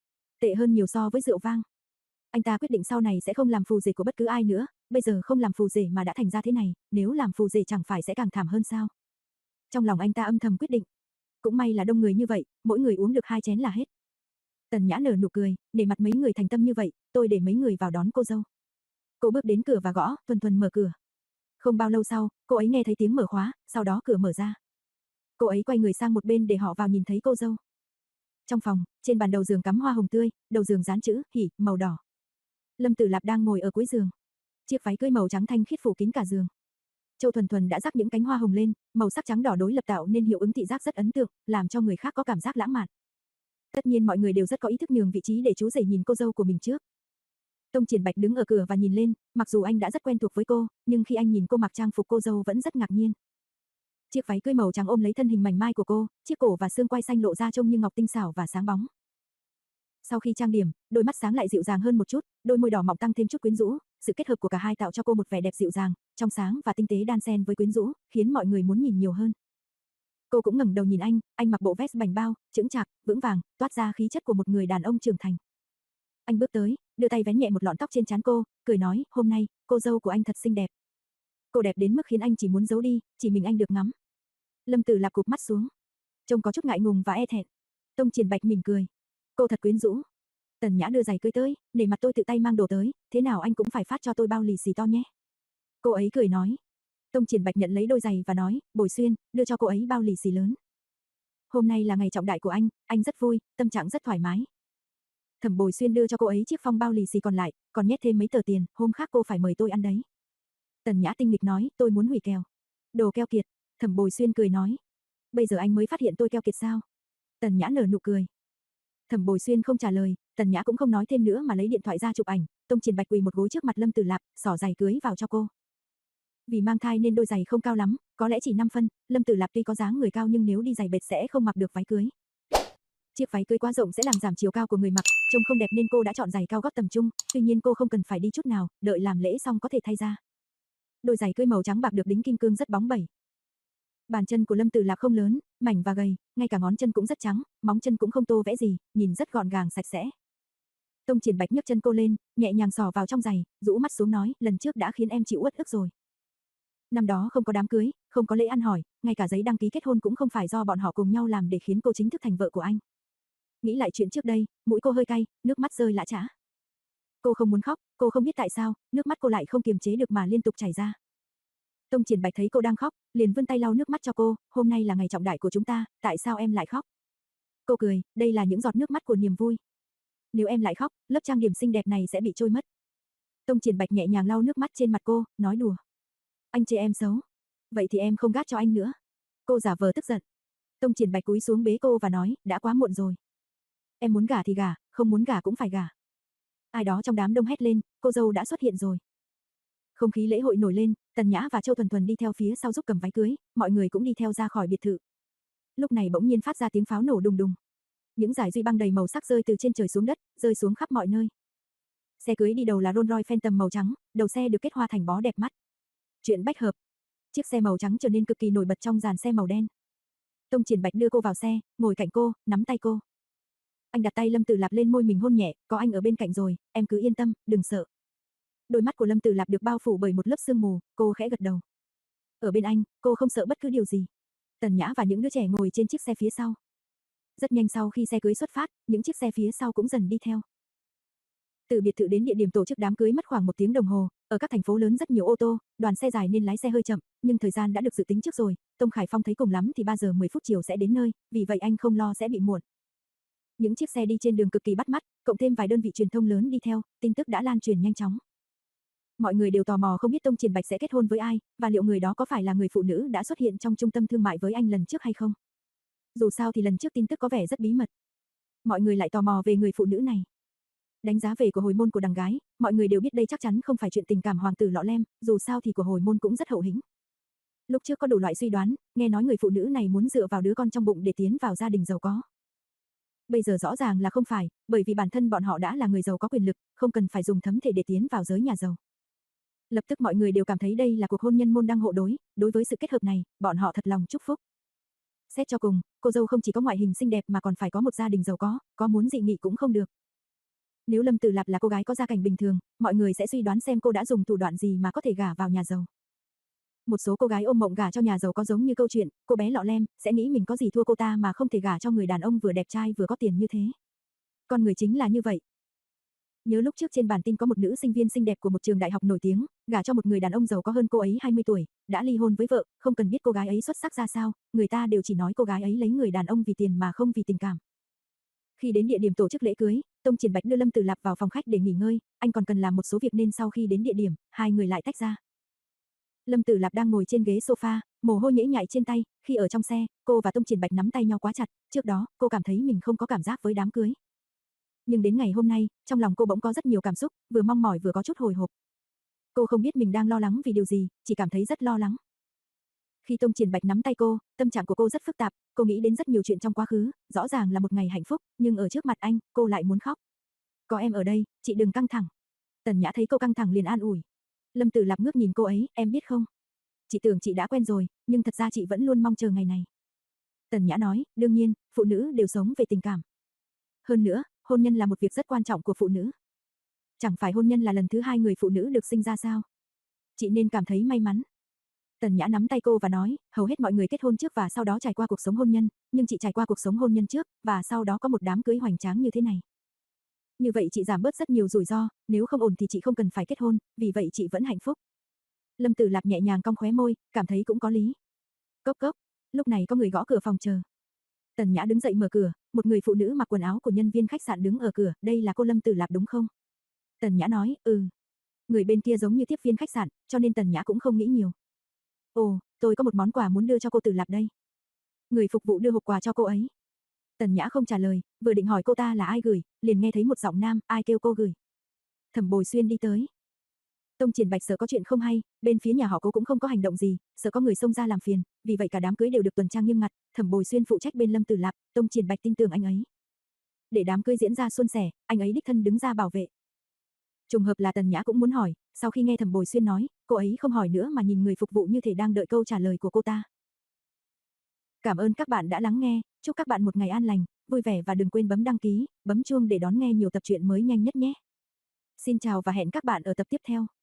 Tệ hơn nhiều so với rượu vang. Anh ta quyết định sau này sẽ không làm phù rể của bất cứ ai nữa, bây giờ không làm phù rể mà đã thành ra thế này, nếu làm phù rể chẳng phải sẽ càng thảm hơn sao? Trong lòng anh ta âm thầm quyết định. Cũng may là đông người như vậy, mỗi người uống được hai chén là hết. Tần Nhã nở nụ cười, để mặt mấy người thành tâm như vậy, tôi để mấy người vào đón cô dâu. Cô bước đến cửa và gõ, Thuần Thuần mở cửa. Không bao lâu sau, cô ấy nghe thấy tiếng mở khóa, sau đó cửa mở ra. Cô ấy quay người sang một bên để họ vào nhìn thấy cô dâu. Trong phòng, trên bàn đầu giường cắm hoa hồng tươi, đầu giường dán chữ hỉ màu đỏ. Lâm Tử Lạp đang ngồi ở cuối giường. Chiếc váy cưới màu trắng thanh khiết phủ kín cả giường. Châu Thuần Thuần đã rắc những cánh hoa hồng lên, màu sắc trắng đỏ đối lập tạo nên hiệu ứng thị giác rất ấn tượng, làm cho người khác có cảm giác lãng mạn. Tất nhiên mọi người đều rất có ý thức nhường vị trí để chú rể nhìn cô dâu của mình trước. Tông Triển Bạch đứng ở cửa và nhìn lên, mặc dù anh đã rất quen thuộc với cô, nhưng khi anh nhìn cô mặc trang phục cô dâu vẫn rất ngạc nhiên. Chiếc váy cưới màu trắng ôm lấy thân hình mảnh mai của cô, chiếc cổ và xương quai xanh lộ ra trông như ngọc tinh xảo và sáng bóng. Sau khi trang điểm, đôi mắt sáng lại dịu dàng hơn một chút, đôi môi đỏ mọng tăng thêm chút quyến rũ, sự kết hợp của cả hai tạo cho cô một vẻ đẹp dịu dàng, trong sáng và tinh tế đan xen với quyến rũ, khiến mọi người muốn nhìn nhiều hơn. Cô cũng ngẩng đầu nhìn anh, anh mặc bộ vest bành bao, chững chạc, vững vàng, toát ra khí chất của một người đàn ông trưởng thành. Anh bước tới, đưa tay vén nhẹ một lọn tóc trên trán cô, cười nói, hôm nay, cô dâu của anh thật xinh đẹp. Cô đẹp đến mức khiến anh chỉ muốn giấu đi, chỉ mình anh được ngắm. Lâm Tử Lạp cụp mắt xuống, trông có chút ngại ngùng và e thẹn. Tông Triển Bạch mỉm cười, cô thật quyến rũ. Tần Nhã đưa giày cưới tới, để mặt tôi tự tay mang đồ tới, thế nào anh cũng phải phát cho tôi bao lì xì to nhé. Cô ấy cười nói. Tông Triển Bạch nhận lấy đôi giày và nói, Bồi Xuyên, đưa cho cô ấy bao lì xì lớn. Hôm nay là ngày trọng đại của anh, anh rất vui, tâm trạng rất thoải mái. Thẩm Bồi Xuyên đưa cho cô ấy chiếc phong bao lì xì còn lại, còn nhét thêm mấy tờ tiền, hôm khác cô phải mời tôi ăn đấy. Tần Nhã tinh nghịch nói, tôi muốn hủy kèo. Đồ keo kiệt. Thẩm Bồi Xuyên cười nói. Bây giờ anh mới phát hiện tôi keo kiệt sao? Tần Nhã nở nụ cười. Thẩm Bồi Xuyên không trả lời, Tần Nhã cũng không nói thêm nữa mà lấy điện thoại ra chụp ảnh, Tông Triển Bạch quỳ một gối trước mặt Lâm Tử Lạp, xỏ giày cưới vào cho cô. Vì mang thai nên đôi giày không cao lắm, có lẽ chỉ năm phân, Lâm Tử Lạp tuy có dáng người cao nhưng nếu đi giày bệt sẽ không mặc được váy cưới. Chiếc váy cưới quá rộng sẽ làm giảm chiều cao của người mặc, trông không đẹp nên cô đã chọn giày cao gót tầm trung, tuy nhiên cô không cần phải đi chút nào, đợi làm lễ xong có thể thay ra. Đôi giày cưới màu trắng bạc được đính kim cương rất bóng bẩy. Bàn chân của Lâm Tử Lạp không lớn, mảnh và gầy, ngay cả ngón chân cũng rất trắng, móng chân cũng không tô vẽ gì, nhìn rất gọn gàng sạch sẽ. Tông Triển Bạch nhấc chân cô lên, nhẹ nhàng xỏ vào trong giày, rũ mắt xuống nói, lần trước đã khiến em chịu uất ức rồi. Năm đó không có đám cưới, không có lễ ăn hỏi, ngay cả giấy đăng ký kết hôn cũng không phải do bọn họ cùng nhau làm để khiến cô chính thức thành vợ của anh. Nghĩ lại chuyện trước đây, mũi cô hơi cay, nước mắt rơi lã chã. Cô không muốn khóc, cô không biết tại sao, nước mắt cô lại không kiềm chế được mà liên tục chảy ra. Tông Triển Bạch thấy cô đang khóc, liền vươn tay lau nước mắt cho cô, hôm nay là ngày trọng đại của chúng ta, tại sao em lại khóc? Cô cười, đây là những giọt nước mắt của niềm vui. Nếu em lại khóc, lớp trang điểm xinh đẹp này sẽ bị trôi mất. Tông Triển Bạch nhẹ nhàng lau nước mắt trên mặt cô, nói đùa. Anh chê em xấu. Vậy thì em không gác cho anh nữa. Cô giả vờ tức giận. Tông Triển Bạch cúi xuống bế cô và nói, đã quá muộn rồi. Em muốn gả thì gả, không muốn gả cũng phải gả. Ai đó trong đám đông hét lên, cô dâu đã xuất hiện rồi. Không khí lễ hội nổi lên, Tần Nhã và Châu Thuần Thuần đi theo phía sau giúp cầm váy cưới, mọi người cũng đi theo ra khỏi biệt thự. Lúc này bỗng nhiên phát ra tiếng pháo nổ đùng đùng. Những dải duy băng đầy màu sắc rơi từ trên trời xuống đất, rơi xuống khắp mọi nơi. Xe cưới đi đầu là Rolls Royce Phantom màu trắng, đầu xe được kết hoa thành bó đẹp mắt. Chuyện bách hợp. Chiếc xe màu trắng trở nên cực kỳ nổi bật trong dàn xe màu đen. Tông Triển Bạch đưa cô vào xe, ngồi cạnh cô, nắm tay cô. Anh đặt tay Lâm Tử Lạp lên môi mình hôn nhẹ, có anh ở bên cạnh rồi, em cứ yên tâm, đừng sợ. Đôi mắt của Lâm Tử Lạp được bao phủ bởi một lớp sương mù, cô khẽ gật đầu. Ở bên anh, cô không sợ bất cứ điều gì. Tần Nhã và những đứa trẻ ngồi trên chiếc xe phía sau. Rất nhanh sau khi xe cưới xuất phát, những chiếc xe phía sau cũng dần đi theo. Từ biệt thự đến địa điểm tổ chức đám cưới mất khoảng một tiếng đồng hồ, ở các thành phố lớn rất nhiều ô tô, đoàn xe dài nên lái xe hơi chậm, nhưng thời gian đã được dự tính trước rồi, Tông Khải Phong thấy cùng lắm thì ba giờ mười phút chiều sẽ đến nơi, vì vậy anh không lo sẽ bị muộn. Những chiếc xe đi trên đường cực kỳ bắt mắt, cộng thêm vài đơn vị truyền thông lớn đi theo, tin tức đã lan truyền nhanh chóng. Mọi người đều tò mò không biết Tông Triển Bạch sẽ kết hôn với ai, và liệu người đó có phải là người phụ nữ đã xuất hiện trong trung tâm thương mại với anh lần trước hay không. Dù sao thì lần trước tin tức có vẻ rất bí mật. Mọi người lại tò mò về người phụ nữ này. Đánh giá về của hồi môn của đằng gái, mọi người đều biết đây chắc chắn không phải chuyện tình cảm hoàng tử lọ lem, dù sao thì của hồi môn cũng rất hậu hĩnh. Lúc trước có đủ loại suy đoán, nghe nói người phụ nữ này muốn dựa vào đứa con trong bụng để tiến vào gia đình giàu có. Bây giờ rõ ràng là không phải, bởi vì bản thân bọn họ đã là người giàu có quyền lực, không cần phải dùng thấm thể để tiến vào giới nhà giàu. Lập tức mọi người đều cảm thấy đây là cuộc hôn nhân môn đăng hộ đối, đối với sự kết hợp này, bọn họ thật lòng chúc phúc. Xét cho cùng, cô dâu không chỉ có ngoại hình xinh đẹp mà còn phải có một gia đình giàu có, có muốn dị nghị cũng không được. Nếu Lâm Tử Lạp là cô gái có gia cảnh bình thường, mọi người sẽ suy đoán xem cô đã dùng thủ đoạn gì mà có thể gả vào nhà giàu. Một số cô gái ôm mộng gả cho nhà giàu có giống như câu chuyện, cô bé lọ lem, sẽ nghĩ mình có gì thua cô ta mà không thể gả cho người đàn ông vừa đẹp trai vừa có tiền như thế. Con người chính là như vậy. Nhớ lúc trước trên bản tin có một nữ sinh viên xinh đẹp của một trường đại học nổi tiếng, gả cho một người đàn ông giàu có hơn cô ấy hai mươi tuổi, đã ly hôn với vợ, không cần biết cô gái ấy xuất sắc ra sao, người ta đều chỉ nói cô gái ấy lấy người đàn ông vì tiền mà không vì tình cảm. Khi đến địa điểm tổ chức lễ cưới, Tông Triển Bạch đưa Lâm Tử Lạp vào phòng khách để nghỉ ngơi, anh còn cần làm một số việc nên sau khi đến địa điểm, hai người lại tách ra. Lâm Tử Lạp đang ngồi trên ghế sofa, mồ hôi nhễ nhại trên tay, khi ở trong xe, cô và Tông Triển Bạch nắm tay nhau quá chặt, trước đó, cô cảm thấy mình không có cảm giác với đám cưới. Nhưng đến ngày hôm nay, trong lòng cô bỗng có rất nhiều cảm xúc, vừa mong mỏi vừa có chút hồi hộp. Cô không biết mình đang lo lắng vì điều gì, chỉ cảm thấy rất lo lắng. Khi Tông Triển Bạch nắm tay cô, tâm trạng của cô rất phức tạp, cô nghĩ đến rất nhiều chuyện trong quá khứ, rõ ràng là một ngày hạnh phúc, nhưng ở trước mặt anh, cô lại muốn khóc. Có em ở đây, chị đừng căng thẳng. Tần Nhã thấy cô căng thẳng liền an ủi. Lâm Tử Lạp ngước nhìn cô ấy, em biết không? Chị tưởng chị đã quen rồi, nhưng thật ra chị vẫn luôn mong chờ ngày này. Tần Nhã nói, đương nhiên, phụ nữ đều sống về tình cảm. Hơn nữa, hôn nhân là một việc rất quan trọng của phụ nữ. Chẳng phải hôn nhân là lần thứ hai người phụ nữ được sinh ra sao? Chị nên cảm thấy may mắn. Tần Nhã nắm tay cô và nói, hầu hết mọi người kết hôn trước và sau đó trải qua cuộc sống hôn nhân, nhưng chị trải qua cuộc sống hôn nhân trước, và sau đó có một đám cưới hoành tráng như thế này. Như vậy chị giảm bớt rất nhiều rủi ro, nếu không ổn thì chị không cần phải kết hôn, vì vậy chị vẫn hạnh phúc. Lâm Tử Lạp nhẹ nhàng cong khóe môi, cảm thấy cũng có lý. Cốc cốc, lúc này có người gõ cửa phòng chờ. Tần Nhã đứng dậy mở cửa, một người phụ nữ mặc quần áo của nhân viên khách sạn đứng ở cửa, đây là cô Lâm Tử Lạp đúng không? Tần Nhã nói, ừ. Người bên kia giống như tiếp viên khách sạn, cho nên Tần Nhã cũng không nghĩ nhiều. Ồ, tôi có một món quà muốn đưa cho cô Tử Lạp đây. Người phục vụ đưa hộp quà cho cô ấy. Tần Nhã không trả lời, vừa định hỏi cô ta là ai gửi, liền nghe thấy một giọng nam, ai kêu cô gửi. Thẩm Bồi Xuyên đi tới. Tông Triển Bạch sợ có chuyện không hay, bên phía nhà họ Cố cũng không có hành động gì, sợ có người xông ra làm phiền, vì vậy cả đám cưới đều được tuần tra nghiêm ngặt, Thẩm Bồi Xuyên phụ trách bên Lâm Tử Lạp, Tông Triển Bạch tin tưởng anh ấy. Để đám cưới diễn ra suôn sẻ, anh ấy đích thân đứng ra bảo vệ. Trùng hợp là Tần Nhã cũng muốn hỏi, sau khi nghe Thẩm Bồi Xuyên nói, cô ấy không hỏi nữa mà nhìn người phục vụ như thể đang đợi câu trả lời của cô ta. Cảm ơn các bạn đã lắng nghe, chúc các bạn một ngày an lành, vui vẻ và đừng quên bấm đăng ký, bấm chuông để đón nghe nhiều tập truyện mới nhanh nhất nhé. Xin chào và hẹn các bạn ở tập tiếp theo.